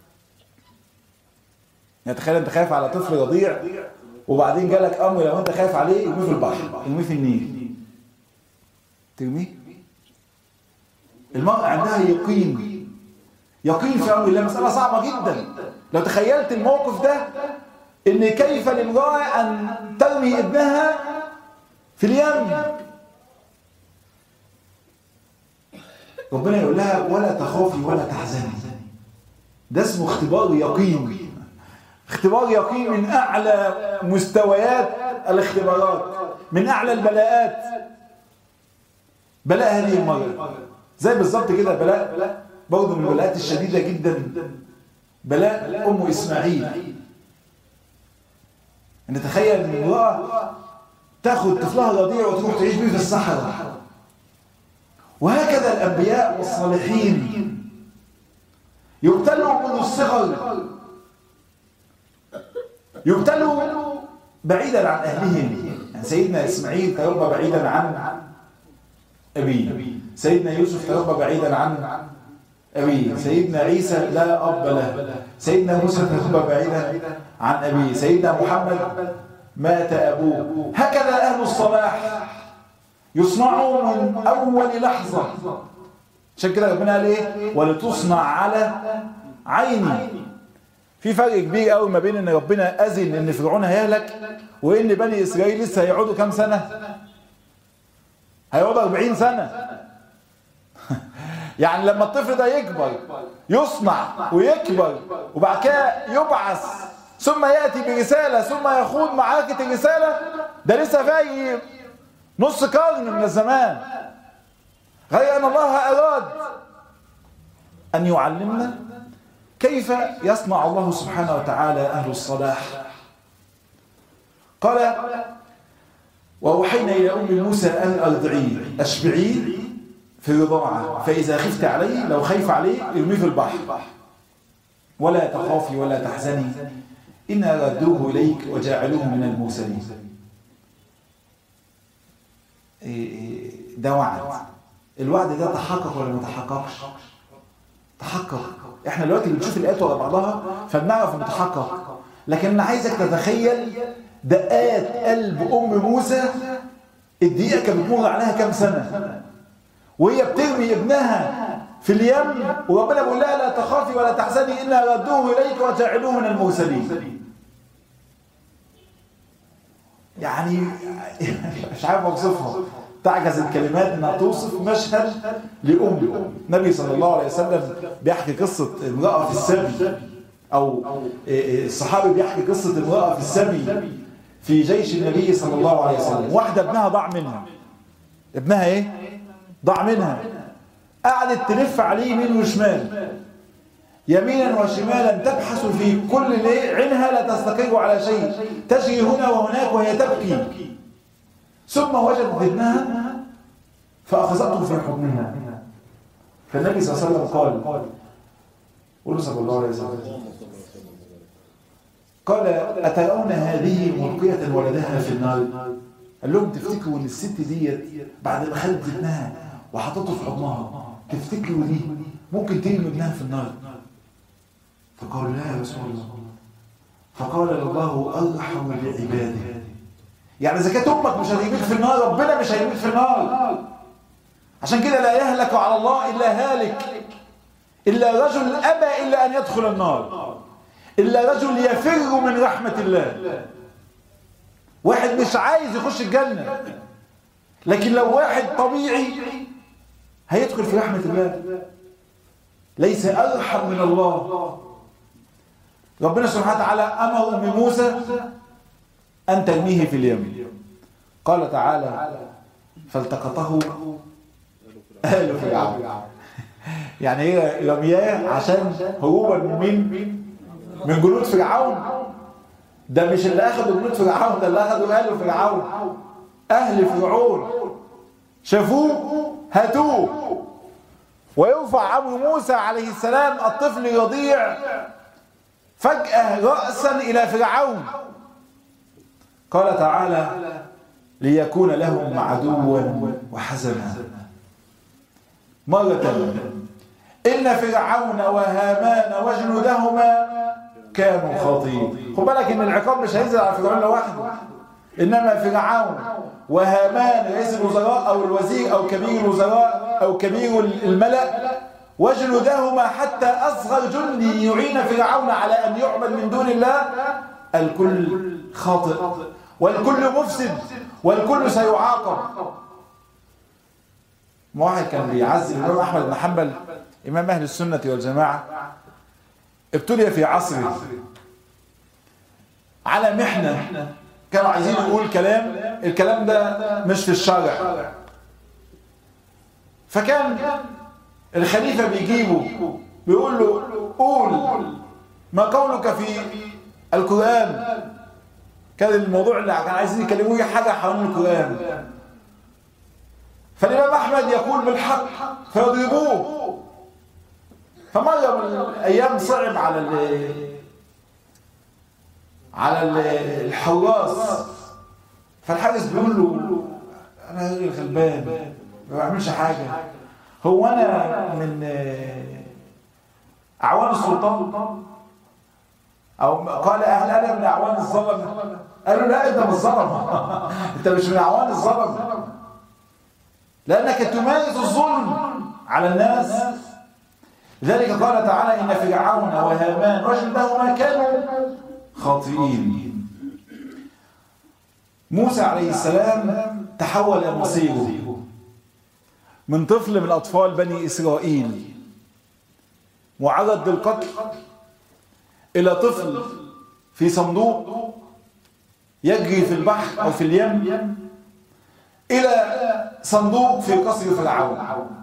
[SPEAKER 1] يعني تخيل أنت خايف على طفل رضيع وبعدين جالك أمر لو أنت خايف عليه ارميه في البحر، ارميه في النيل، ترميه؟ المرأة عندها يقين في أمر الله. مسألة صعبة جدا. لو تخيلت الموقف ده إن كيف للمرأة أن ترمي ابنها في اليم. ربنا يقول لها ولا تخافي ولا تحزني. ده اسمه اختبار يقين. اختبار يقين من أعلى مستويات الاختبارات، من أعلى البلاءات. بلاء هذه المرة زي بالظبط كده بلاء برضه من البلاءات الشديدة جدا، بلاء أم إسماعيل. أن تخيل أن امرأة تأخذ طفلها الرضيع وتروح تعيش بيه في الصحراء. وهكذا الأنبياء والصالحين يبتلوا منذ الصغر، يبتلوا بعيدا عن أهلهم. يعني سيدنا إسماعيل تربى بعيدا عن أبيه، سيدنا يوسف تربى بعيدا عن أبيه، سيدنا عيسى لا أب له، سيدنا موسى تربى بعيدا عن أبيه، سيدنا محمد مات أبوه. هكذا أهل الصلاح يصنعوا من أول لحظة. عشان كده ربنا قال إيه؟ ولتصنع على عيني. في فرق كبير قوي ما بين ان ربنا اذن ان فرعون هيهلك وان بني اسرائيل لسه هيقعدوا كام سنه؟ هيقعدوا 40 سنه. يعني لما الطفل ده يكبر يصنع ويكبر وبعد كده يبعث ثم ياتي برساله ثم يخوض معركه الرساله، ده لسه فاي نص قرن من الزمان. غير ان الله اراد ان يعلمنا كيف يصنع الله سبحانه وتعالى أهل الصلاح. قال وأوحينا إلى أم موسى أن أرضعيه، أشبعيه في الرضاعة فإذا خفت عليه، لو خايف عليه ارميه في البحر ولا تخافي ولا تحزني إنا ردوه إليك وجعلوه من المرسلين. ده وعد. الوعد ده تحقق ولا ما تحققش؟ تحقق. احنا دلوقتي بنشوف الآيات ورا بعضها فبنعرف انه تحقق، لكن انا عايزك تتخيل دقات قلب ام موسى. الدقيقة كانت بتمر عليها كام سنة وهي بترمي ابنها في اليم، وربنا بيقول لها لا تخافي ولا تحزني إنا ردوه إليك وجعلوه من المرسلين. يعني مش عارف اوصفها، تعجز الكلمات انها توصف مشهد لأم. النبي صلى الله عليه وسلم بيحكي قصة امرأة في السبي، او الصحابي بيحكي قصة امرأة في السبي في جيش النبي صلى الله عليه وسلم. واحدة ابنها ضاع منها. ابنها ايه؟ ضاع منها. قعدت تلف عليه يمين وشمال، يمينا وشمالا، تبحث في كل عينها لا تستقر على شيء، تجري هنا وهناك وهي تبكي. ثم وجدت ابنها فأخذته في حضنها. فالنبي صلى الله عليه وسلم قال، قولوا صلى الله عليه وسلم، قال أترون هذه ملقية ولدها في النار؟ قال لهم تفتكروا ان الست ديت بعد ما خدت ابنها وحطته في حضنها، تفتكروا دي ممكن ترمي ابنها في النار؟ فقالوا لا يا رسول الله. فقال الله أرحم بعباده. يعني إذا كانت أمك مش هترميك في النار، ربنا مش هيرميك في النار. عشان كده لا يهلك على الله إلا هالك، إلا رجل أبى إلا أن يدخل النار، إلا رجل يفر من رحمة الله. واحد مش عايز يخش الجنة، لكن لو واحد طبيعي هيدخل في رحمة الله. ليس أرحم من الله. ربنا سبحانه وتعالى أمر أم موسى أن ترميه في اليم. قال تعالى فالتقطه آل فرعون. يعني هي رمياه عشان هروبا من مين؟ من جنود فرعون. ده مش اللي أخذوا جنود فرعون، ده اللي أخذوا آل فرعون. أهل فرعون شافوه هاتوه. ويرفع عمرو موسى عليه السلام الطفل يضيع فجأة رأسا إلى فرعون. قال تعالى ليكون لهم عدوا وحزنا. مرة إن فرعون وهامان وجنودهما كانوا خاطئين. خد بالك إن العقاب مش هينزل على فرعون لوحده، إنما فرعون وهامان رئيس الوزراء أو الوزير أو كبير الوزراء أو كبير الملأ وجنودهما حتى أصغر جندي يعين فرعون على أن يعبد من دون الله، الكل خاطئ والكل مفسد والكل سيعاقب. واحد كان بيعزل الإمام أحمد بن حنبل إمام أهل السنة والجماعة، ابتلي في عصره على محنة، كانوا عايزين يقول كلام، الكلام ده مش في الشرع، فكان الخليفة بيجيبه بيقول له قول ما قولك في القرآن. كان الموضوع اللي كانوا عايزين يكلموه حاجة حوالين القرآن، فالإمام أحمد يقول بالحق فيضربوه. فمرة من الأيام صعب على الحراس، فالحارس بيقول له أنا راجل غلبان ما بعملش حاجة، هو أنا من أعوان السلطان؟ أو قال أنا من أعوان الظلمة؟ قالوا لا أنت مش ظلمة، أنت مش من أعوان الظلمة، لأنك تمارس الظلم على الناس. لذلك قال تعالى إن فرعون وهامان وجنودهما كانوا خاطئين. موسى عليه السلام تحول مصيره من طفل من أطفال بني إسرائيل معرض للقتل إلى طفل في صندوق يجري في البحر أو في اليم إلى صندوق في قصر فرعون.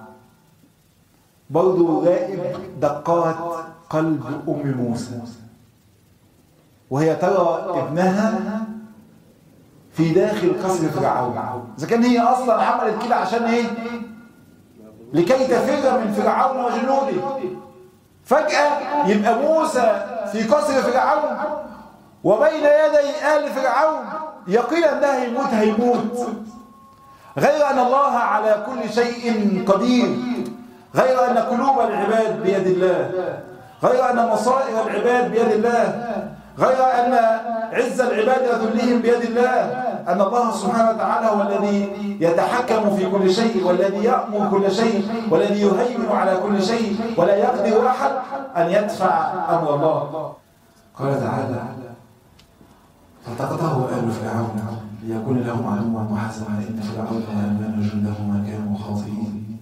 [SPEAKER 1] برضو غائب دقات قلب أم موسى وهي ترى ابنها في داخل قصر فرعون. إذا كان هي أصلا عملت كده عشان إيه؟ لكي تفر من فرعون وجنوده. فجأة يبقى موسى في قصر فرعون وبين يدي آل فرعون يقين أنه هيموت، غير أن الله على كل شيء قدير، غير أن قلوب العباد بيد الله، غير أن مصائر العباد بيد الله، غير أن عز العباد وذلهم بيد الله، أن الله سبحانه وتعالى هو الذي يتحكم في كل شيء، والذي يأمر كل شيء، والذي يهيمن على كل شيء، ولا يقدر أحد أن يدفع أمر الله. قال تعالى: فالتقطه آل فرعون ليكون لهم عدوا وحزنا إن فرعون وهامان جندهما كانوا خاطئين.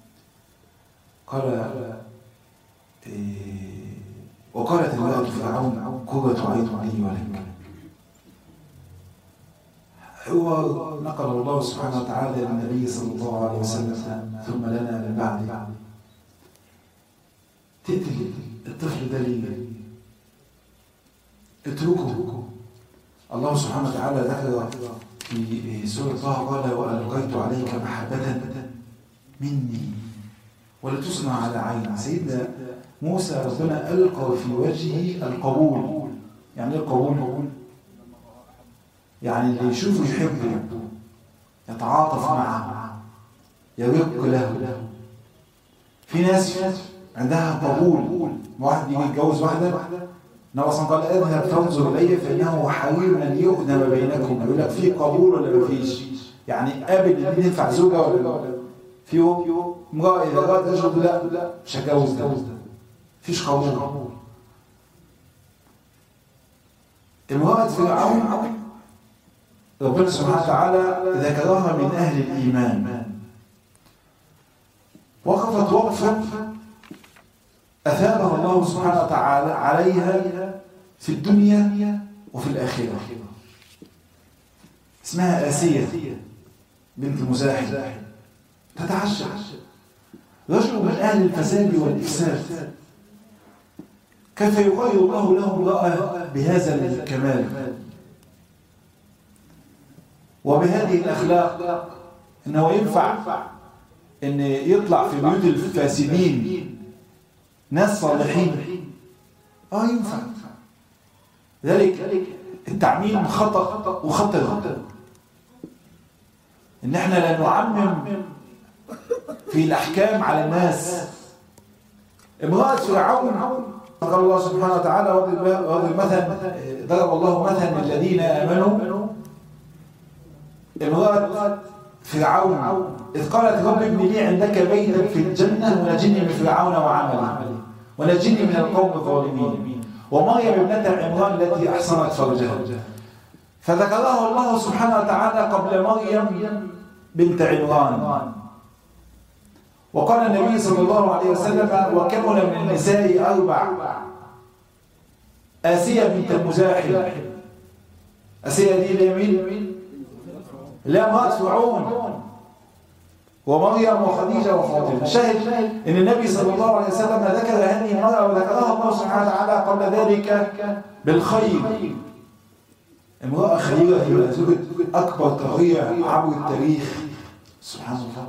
[SPEAKER 1] قال وقالت امرأة فرعون قرة عين لي ولك. هو نقل الله سبحانه وتعالى للنبي صلى الله عليه وسلم ثم لنا من بعد تقتل الطفل ده ليه؟ اتركه. الله سبحانه وتعالى ذكر في سورة طه قال: وألقيت عليك محبة مني ولتصنع على عيني. سيدنا موسى ربنا ألقى في وجهه القبول. يعني ايه القبول؟ يعني اللي يشوفه يحبه، يتعاطف معه، يرق له. في ناس عندها قبول، واحد يجي يتجوز واحدة، النبي اصلا قال: اذهب فانظر الي فانه حريم ان يؤذن بينكم. يقول لك في قبول ولا ما فيش؟ يعني قابل ان ينفع زوجه ولا في امراه اذا قالت رجل لا مش هتجوز ده، مفيش قبول. امراه فرعون ربنا سبحانه وتعالى ذكرها من اهل الايمان، وقفت وقفه أثابها الله سبحانه وتعالى عليها في الدنيا وفي الآخرة. اسمها آسية بنت مزاحم، تتعشى رجل من أهل الفساد والإفساد، كيف يغير الله له امرأة بهذا الكمال وبهذه الأخلاق؟ إنه ينفع إن يطلع في بيوت الفاسدين ناس صالحين؟ ينفع. ذلك التعميم خطأ وخطر، ان احنا لا نعمم في الاحكام على الناس. امرأة فرعون قال الله سبحانه وتعالى: ضرب الله مثلا للذين آمنوا امرأة فرعون إذ قالت: رب ابن لي عندك بيتا في الجنة ونجني من فرعون وعمله ونجني من القوم الظالمين. ومريم ابنة عمران التي أحصنت فرجها، فذكرها الله سبحانه وتعالى قبل مريم بنت عمران. وقال النبي صلى الله عليه وسلم: وكمل من النساء 4: آسية بنت المزاحم. آسية دي لمين؟ لا، امرأة فرعون ومريم وخديجة وفاطمة. شاهد ان النبي صلى الله عليه وسلم ذكر هذه المرأة وذكرها الله سبحانه وتعالى قبل ذلك بالخير. امرأة خيرة هي زوجة أكبر طاغية عبر التاريخ. سبحان الله.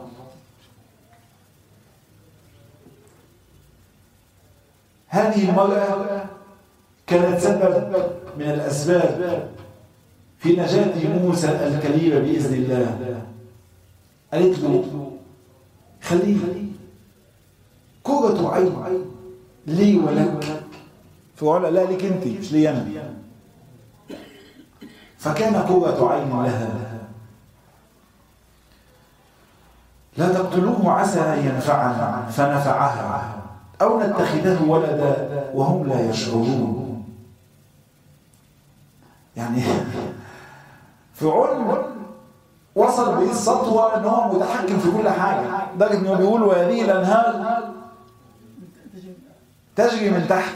[SPEAKER 1] هذه المرأة كانت سبب من الأسباب في نجاة موسى الكليم بإذن الله. قالت له: خليه قرة عين لي ولك. فرعون لا لك انت مش لي انا. فكان قرة عين لها. لا تقتلوه عسى ان ينفعنا فنفعها او نتخذه ولدا وهم لا يشعرون. يعني فرعون وصل به السطوة ان هو متحكم في كل حاجة، لدرجة انه بيقول: وهذه الانهار تجري من تحت.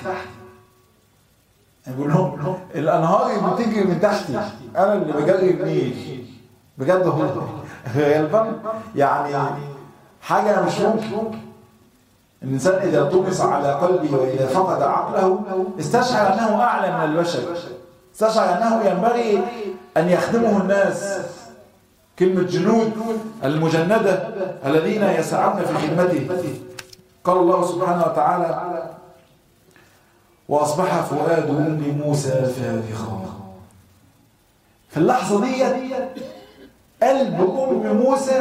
[SPEAKER 1] يقول لهم الانهار بتجري من تحتي، انا اللي بجري النيل. بجد هو غلبان. يعني حاجة مش ممكن. الانسان اذا طمس على قلبه واذا فقد عقله استشعر انه اعلى من البشر، استشعر انه ينبغي ان يخدمه الناس. كلمة جنود المجندة الذين يسعون في خدمته. قال الله سبحانه وتعالى: وأصبح فؤاد أم موسى فارغا. في اللحظة دي قلب أم موسى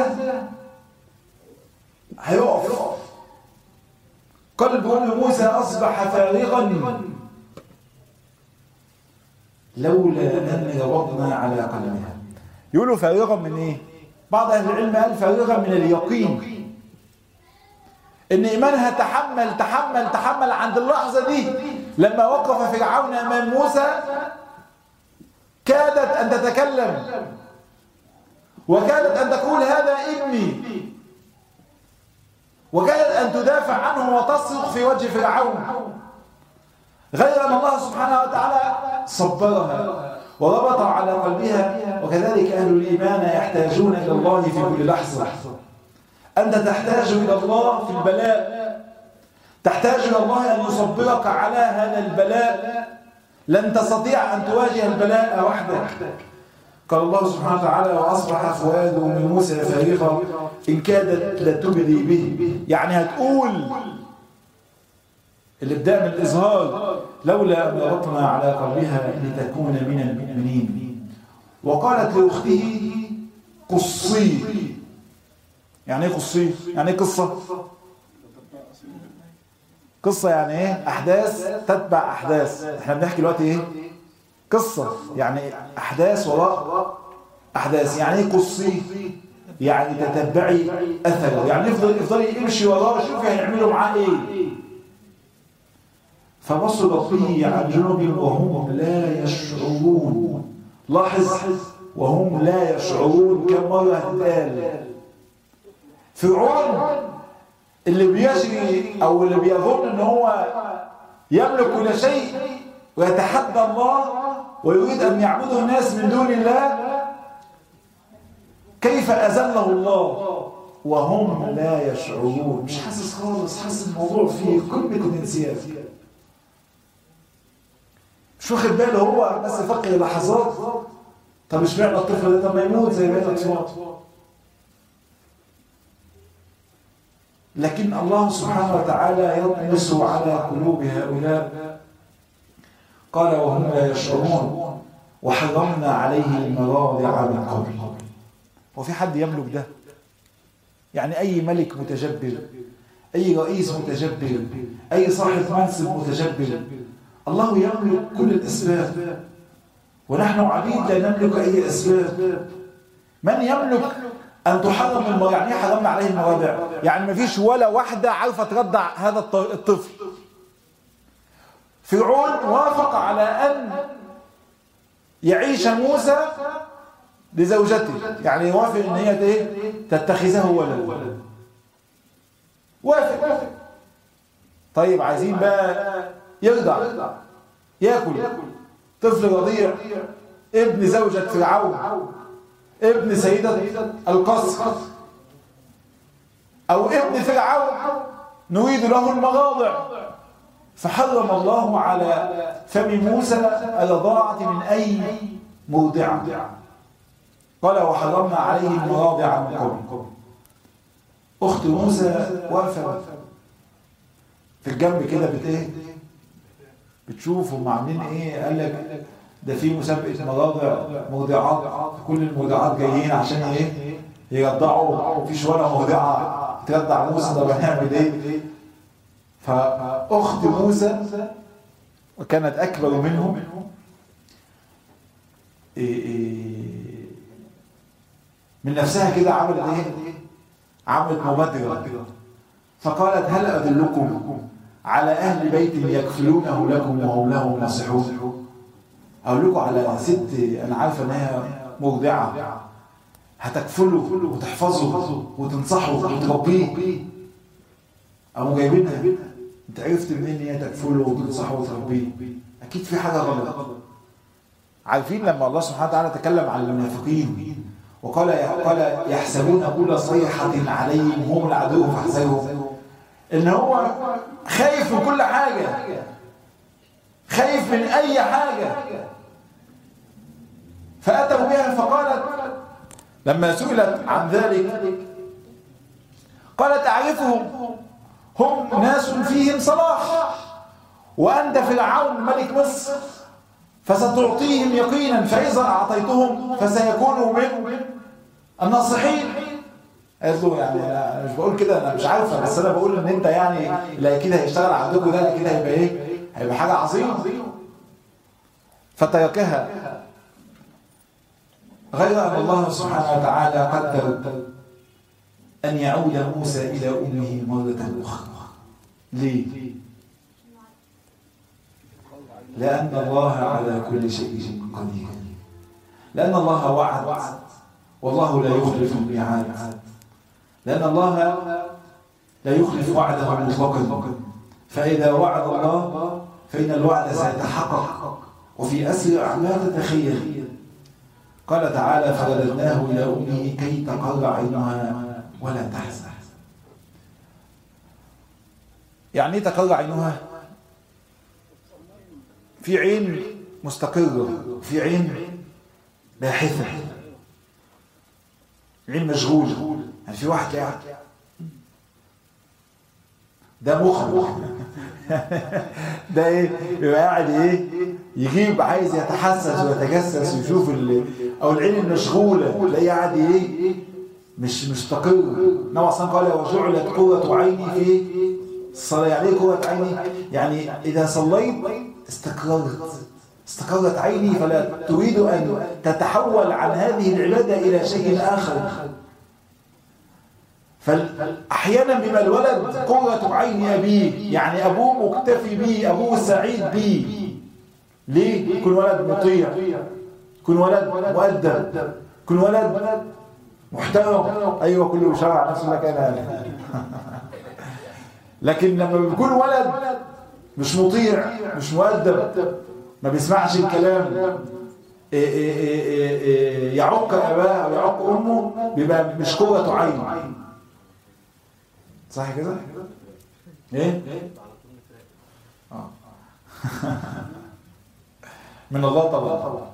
[SPEAKER 1] هيقف. قلب أم موسى أصبح فارغا لولا أن ربطنا على قلبها. يقولوا فارغا من إيه؟ بعض أهل العلم قال فارغا من اليقين، إن إيمانها تحمل عند اللحظة دي. لما وقف فرعون أمام موسى كادت أن تتكلم وكادت أن تقول هذا ابني، وكادت أن تدافع عنه وتصرخ في وجه فرعون، غير أن الله سبحانه وتعالى صبرها وربط على قلبها. وكذلك أهل الإيمان يحتاجون إلى الله في كل لحظة. أنت تحتاج إلى الله في البلاء، تحتاج إلى الله أن يصبرك على هذا البلاء. لن تستطيع أن تواجه البلاء وحدك. قال الله سبحانه وتعالى وأصبح فؤاد أم موسى فارغا إن كادت لتبدي به. يعني هتقول الإبداع من الإظهار لولا أن ربطنا على قلبها لتكون من المؤمنين. وقالت لأخته قصيه. يعني ايه قصيه؟ يعني ايه قصة؟ قصة يعني ايه؟ أحداث تتبع أحداث. احنا بنحكي دلوقتي ايه؟ قصة، يعني أحداث وراء أحداث. يعني ايه قصيه؟ يعني تتبعي أثره، يعني افضلي امشي وراه شوفي هيعملوا معاه ايه. فبصرت به عن جنوب وهم لا يشعرون. لاحظ وهم لا يشعرون كم مرة هتتقال. فرعون اللي بيجري او اللي بيظن ان هو يملك كل شيء ويتحدى الله ويريد ان يعبده الناس من دون الله، كيف اذله الله وهم لا يشعرون؟ مش حاسس خالص، حاسس الموضوع فيه قمه الانسياب، مش واخد باله. هو بس يفكر لحظات. طب اشمعنى الطفل ده؟ طب ما يموت زي باقي الاطفال. لكن الله سبحانه وتعالى يطمس على قلوب هؤلاء. قال وهم لا يشعرون وحرمنا عليه المراضع من قبل. وفي حد يملك ده؟ يعني أي ملك متجبر، أي رئيس متجبر، أي صاحب منصب متجبر، الله يملك كل الأسباب ونحن عبيد لا نملك أي أسباب. من يملك أن تحرم المراضع؟ يعني حرمنا عليه المراضع، يعني ما فيش ولا واحدة عارفة ترضع هذا الطفل. فرعون وافق على أن يعيش موسى لزوجته، يعني يوافق أن هي تتخذه ولد. وافق. طيب عايزين بقى يرضع ياكل. طفل رضيع ابن زوجة فرعون، ابن سيدة القصر، أو ابن فرعون، نريد له المراضع. فحرم الله على فم موسى الرضاعة من أي مرضعة. قال وحرمنا عليه المراضع من قبل. أخت موسى واقفة في الجنب كده بتشوف هم عاملين ايه. قال لك ده في مسابقة مرضعات، كل المرضعات جايين عشان ايه؟ يرضعوا. مفيش ولا مرضعة ترضع موسى. طب هنعمل ايه؟ فأخت موسى وكانت أكبر منهم من نفسها كده عملت ايه؟ عملت مبادرة. فقالت هل أدلكم على أهل بيت يكفلونه لكم وهم له ناصحون؟ أقول لكم على ست أنا عارفة أنها مرضعة هتكفله وتحفظه وتنصحه وتربيه. أو جايبينها أنت عرفت منين هي تكفله وتنصحه وتربيه؟ أكيد في حاجة غلط. عارفين لما الله سبحانه وتعالى تكلم عن المنافقين وقال يحسبون كل صيحة عليهم هم العدو فاحذرهم، إن هو خايف من كل حاجة، خايف من أي حاجة. فأتوا بها فقالت لما سئلت عن ذلك قالت أعرفهم هم ناس فيهم صلاح وأنت فرعون ملك مصر فستعطيهم يقينا، فإذا أعطيتهم فسيكونوا من الناصحين. قالت له يعني أنا مش بقول كده، أنا مش عارفة، بس أنا بقول إن أنت يعني لا أكيد هيشتغل عندكم، ده أكيد هيبقى إيه؟ هيبقى حاجة عظيمة. فتركها، غير أن الله سبحانه وتعالى قدر أن يعود موسى إلى أمه مرة أخرى. ليه؟ لأن الله على كل شيء قدير، لأن الله وعد والله لا يخلف الميعاد، لأن الله لا يخلف وعده مطلقا، فإذا وعد الله فإن الوعد سيتحقق وفي أسرع ما تتخيل. قال تعالى: فرددناه إلى أمه كي تقر عينها ولا تحزن. يعني ايه تقر عينها؟ في عين مستقرة وفي عين باحثة، عين مشغول. يعني في واحد قاعد ده مخبر ده ايه؟ يبقى قاعد ايه؟ يجيب عايز يتحسس ويتجسس ويشوف او العين المشغولة تلاقيه قاعد ايه؟ مش مستقر. النبي صلى الله عليه وسلم قال: وجعلت قرة عيني في الصلاة. يعني ايه قرة عيني؟ يعني إذا صليت استقرت عيني، فلا تريد أن تتحول عن هذه العبادة إلى شيء آخر. فأحيانا بما الولد قرة عين أبيه، يعني أبوه مكتفي به، أبوه سعيد به. ليه؟ يكون ولد مطيع، يكون ولد مؤدب، يكون ولد محترم. أيوة كله بيشرع نفسه لك أنا لكن لما بيكون ولد مش مطيع، مش مؤدب، ما بيسمعش الكلام، يعق أباه أو يعق أمه، بيبقى مش قرة عين. صح كده؟ ايه؟ من الله طبعا.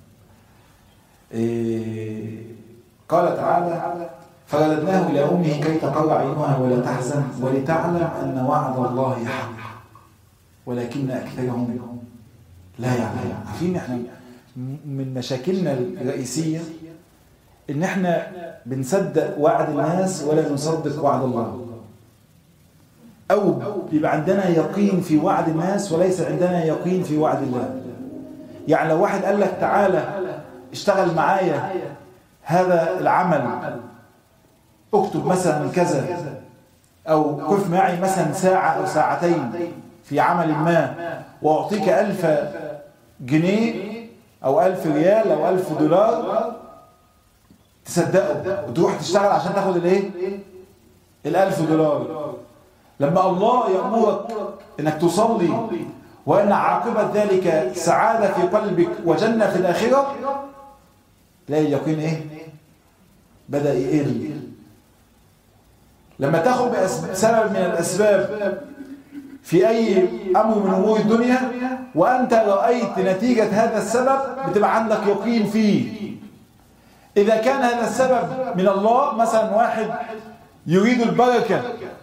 [SPEAKER 1] قال تعالى: فرددناه إلى أمه كي تقر عينها ولا تحزن ولتعلم أن وعد الله حق ولكن أكثرهم لا يعلمون. عارفين احنا من مشاكلنا الرئيسية ان احنا بنصدق وعد الناس ولا نصدق وعد الله، او يبقى عندنا يقين في وعد الناس وليس عندنا يقين في وعد الله. يعني لو واحد قال لك تعالى اشتغل معايا هذا العمل، اكتب مثلا كذا، او كف معي مثلا ساعة او ساعتين في عمل ما واعطيك 1000 جنيه او 1000 ريال او 1000 دولار، تصدقه وتروح تشتغل عشان تاخد الايه؟ 1000 دولار. لما الله يأمرك انك تصلي وان عاقبة ذلك سعادة في قلبك وجنة في الآخرة، تلاقي اليقين ايه؟ بدأ يقل. لما تاخد سبب من الأسباب في أي أمر من أمور الدنيا وأنت رأيت نتيجة هذا السبب، بتبقى عندك يقين فيه. إذا كان هذا السبب من الله، مثلا واحد يريد البركة،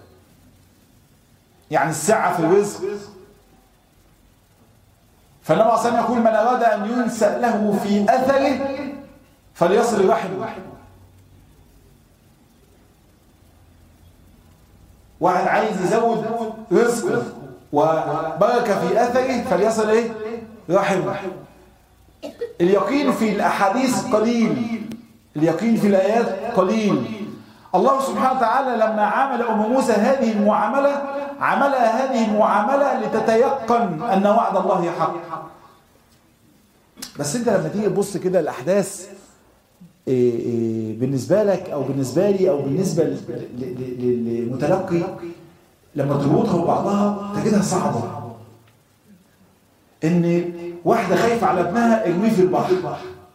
[SPEAKER 1] يعني السعة في الرزق، فالنبي صلى الله عليه وسلم يقول: من أراد أن ينسأ له في أثره فليصل رحمه. واحد عايز يزود رزقه وبركة في أثره فليصل ايه؟ رحمه. اليقين في الأحاديث قليل، اليقين في الآيات قليل. الله سبحانه وتعالى لما عامل أم موسى هذه المعاملة، عملها هذه المعاملة لتتيقن أن وعد الله حق. بس انت لما تيجي تبص كده الأحداث بالنسبة لك أو بالنسبة لي أو بالنسبة للمتلقي، لما تربطها ببعضها تجدها صعبة. إن واحدة خايفة على ابنها ارميه في البحر،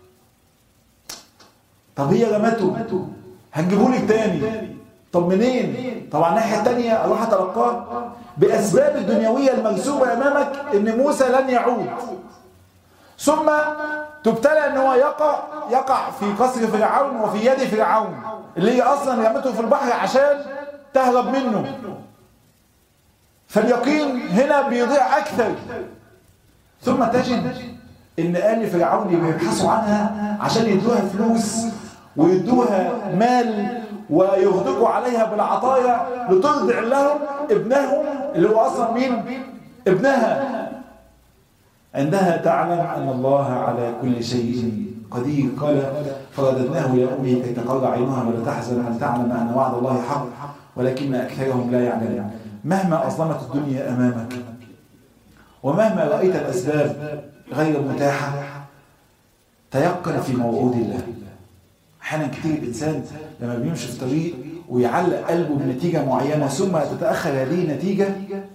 [SPEAKER 1] طب هي رمته، هنجيبهولك تاني، طب منين؟ طبعا الناحية التانية أروح أتلقاه بأسباب الدنيوية المرسومة أمامك إن موسى لن يعود، ثم تبتلى ان هو يقع في قصر فرعون وفي يد فرعون اللي هي اصلا رمته في البحر عشان تهرب منه. فاليقين هنا بيضيع أكثر. ثم تجد إن آل فرعون بيبحثوا عنها عشان يدوها فلوس ويدوها مال ويغدقوا عليها بالعطايا لترضع لهم ابنهم اللي هو أصلا مين؟ ابنها. عندها تعلم أن الله على كل شيء قدير. قال فرددناه إلى أمه كي تقر عينها ولا تحزن أن تعلم أن وعد الله حق ولكن أكثرهم لا يعلمون. مهما أظلمت الدنيا أمامك ومهما رأيت الأسباب غير متاحة تيقن في موعود الله. أحيانا كتير الإنسان لما بيمشي في طريق ويعلق قلبه بنتيجة معينة ثم تتأخر هذه النتيجة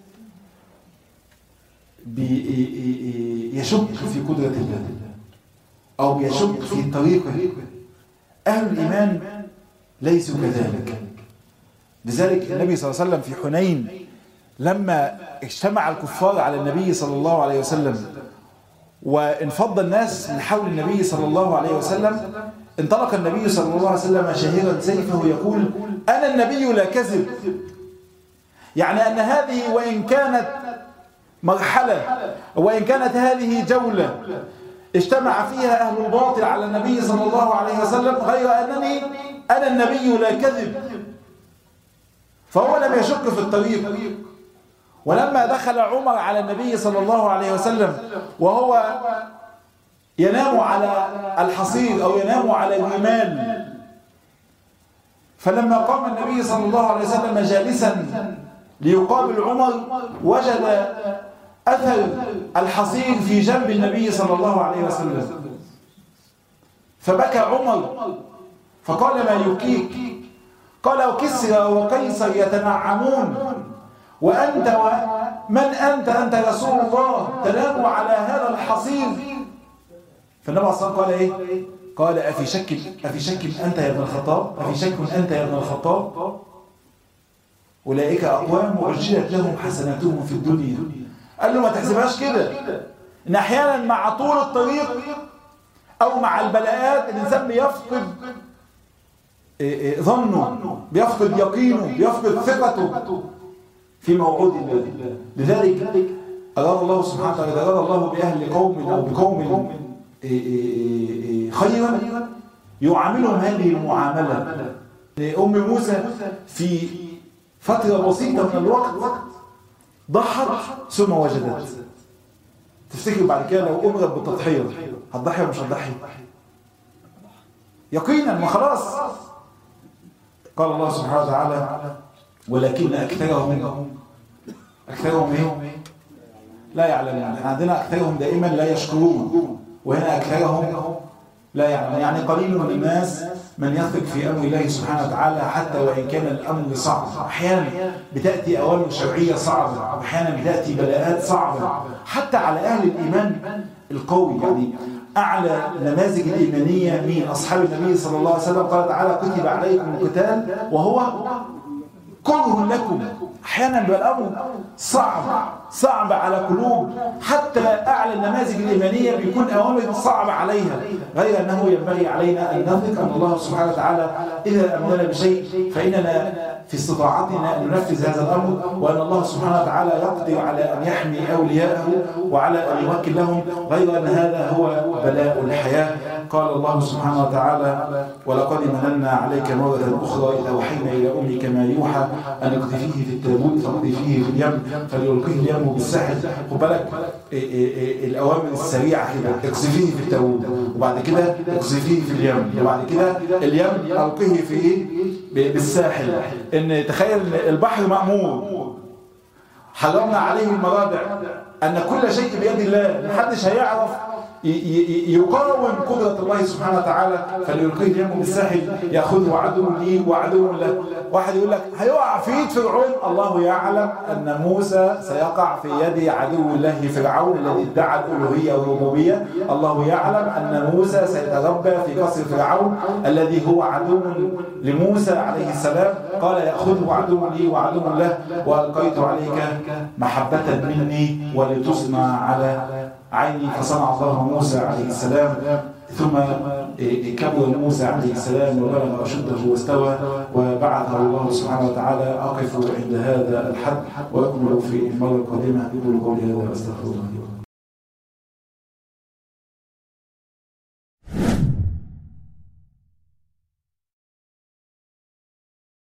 [SPEAKER 1] يشك في قدرة الله أو يشك في طريقه. أهل الإيمان ليسوا كذلك. لذلك النبي صلى الله عليه وسلم في حنين لما اجتمع الكفار على النبي صلى الله عليه وسلم وانفض الناس من حول النبي صلى الله عليه وسلم انطلق النبي صلى الله عليه وسلم شاهرا سيفه يقول أنا النبي لا كذب. يعني أن هذه وإن كانت مرحلة وإن كانت هذه جولة اجتمع فيها أهل الباطل على النبي صلى الله عليه وسلم غير أنني أنا النبي لا كذب. فهو لم يشك في الطريق. ولما دخل عمر على النبي صلى الله عليه وسلم وهو ينام على الحصير أو ينام على الرمال فلما قام النبي صلى الله عليه وسلم جالسا ليقابل عمر وجد أثر الحصير في جنب النبي صلى الله عليه وسلم فبكى عمر فقال ما يبكيك؟ قال وكسرى وقيصر يتنعمون وأنت من أنت رسول الله تنام على هذا الحصير. فالنبي صلى الله عليه وسلم قال إيه؟ قال أفي شك أنت يا ابن الخطاب؟ أفي شك أنت يا ابن الخطاب؟ أولئك أقوام عجلت لهم حسناتهم في الدنيا. قال له ما تحسبهاش كده، إن أحيانا مع طول الطريق أو مع البلاءات الإنسان بيفقد ظنه، بيفقد يقينه، بيفقد ثقته في موعود الله. لذلك أراد الله سبحانه وتعالى إذا أراد الله بأهل قوم أو بقوم خيرا يعاملهم هذه المعاملة. أم موسى في فترة بسيطة من الوقت ضحت ثم وجدت. تفتكر بعد كده لو أمرت بالتضحية هتضحي ولا مش هتضحي؟ يقينا ما خلاص. قال الله سبحانه وتعالى ولكن أكثرهم إيه؟ لا يعلمون. عندنا أكثرهم دائما لا يشكرون، وهنا أكثرهم لا يعلمون. يعني قليل من الناس من يثق في أمر الله سبحانه وتعالى حتى وإن كان الأمر صعب. أحيانا بتأتي أوامر شرعية صعبة، أحيانا بتأتي بلاءات صعبة حتى على أهل الإيمان القوي. يعني أعلى نماذج الإيمانية مين؟ أصحاب النبي صلى الله عليه وسلم. قال تعالى كتب عليكم القتال وهو كره لكم. أحيانا بيبقى الأمر صعب على قلوب حتى أعلى النماذج الإيمانية بيكون أوامر صعبة عليها، غير أنه ينبغي علينا أن نثق أن الله سبحانه وتعالى إذا أمرنا بشيء فإننا في استطاعتنا أن ننفذ هذا الأمر، وأن الله سبحانه وتعالى يقدر على أن يحمي أولياءه وعلى أن يمكن لهم، غير أن هذا هو بلاء الحياة. قال الله سبحانه وتعالى ولقد مننا عليك مرة أخرى إذا أوحينا إلى أمك ما يوحى أن اقذفيه في التابوت فاقذفيه في اليم فليلقيه اليم بالساحل. خد بالك الأوامر السريعة كده، اقذفيه في التابوت وبعد كده اقذفيه في اليم وبعد كده اليم ألقيه في إيه؟ بالساحل. إن تخيل البحر مأمور، حرمنا عليه المرابع، أن كل شيء بيد الله، محدش هيعرف يقاوم قدرة الله سبحانه وتعالى. فليلقيه اليم بالساحل يأخذه عدو لي وعدو له. واحد يقول لك هيقع في يد فرعون، الله يعلم أن موسى سيقع في يد عدو الله فرعون الذي ادعى الألوهية والربوبية. الله يعلم أن موسى سيتربى في قصر فرعون الذي هو عدو لموسى عليه السلام. قال يأخذه عدو لي وعدو له وألقيت عليك محبة مني ولتصنع على عيني. فصنع الله موسى عليه السلام ثم كبر موسى عليه السلام وبلغ أشده واستوى وبعثه الله سبحانه وتعالى. أقف عند هذا الحد وأكمل في المرة القادمة. أقول قولي هذا وأستغفر الله.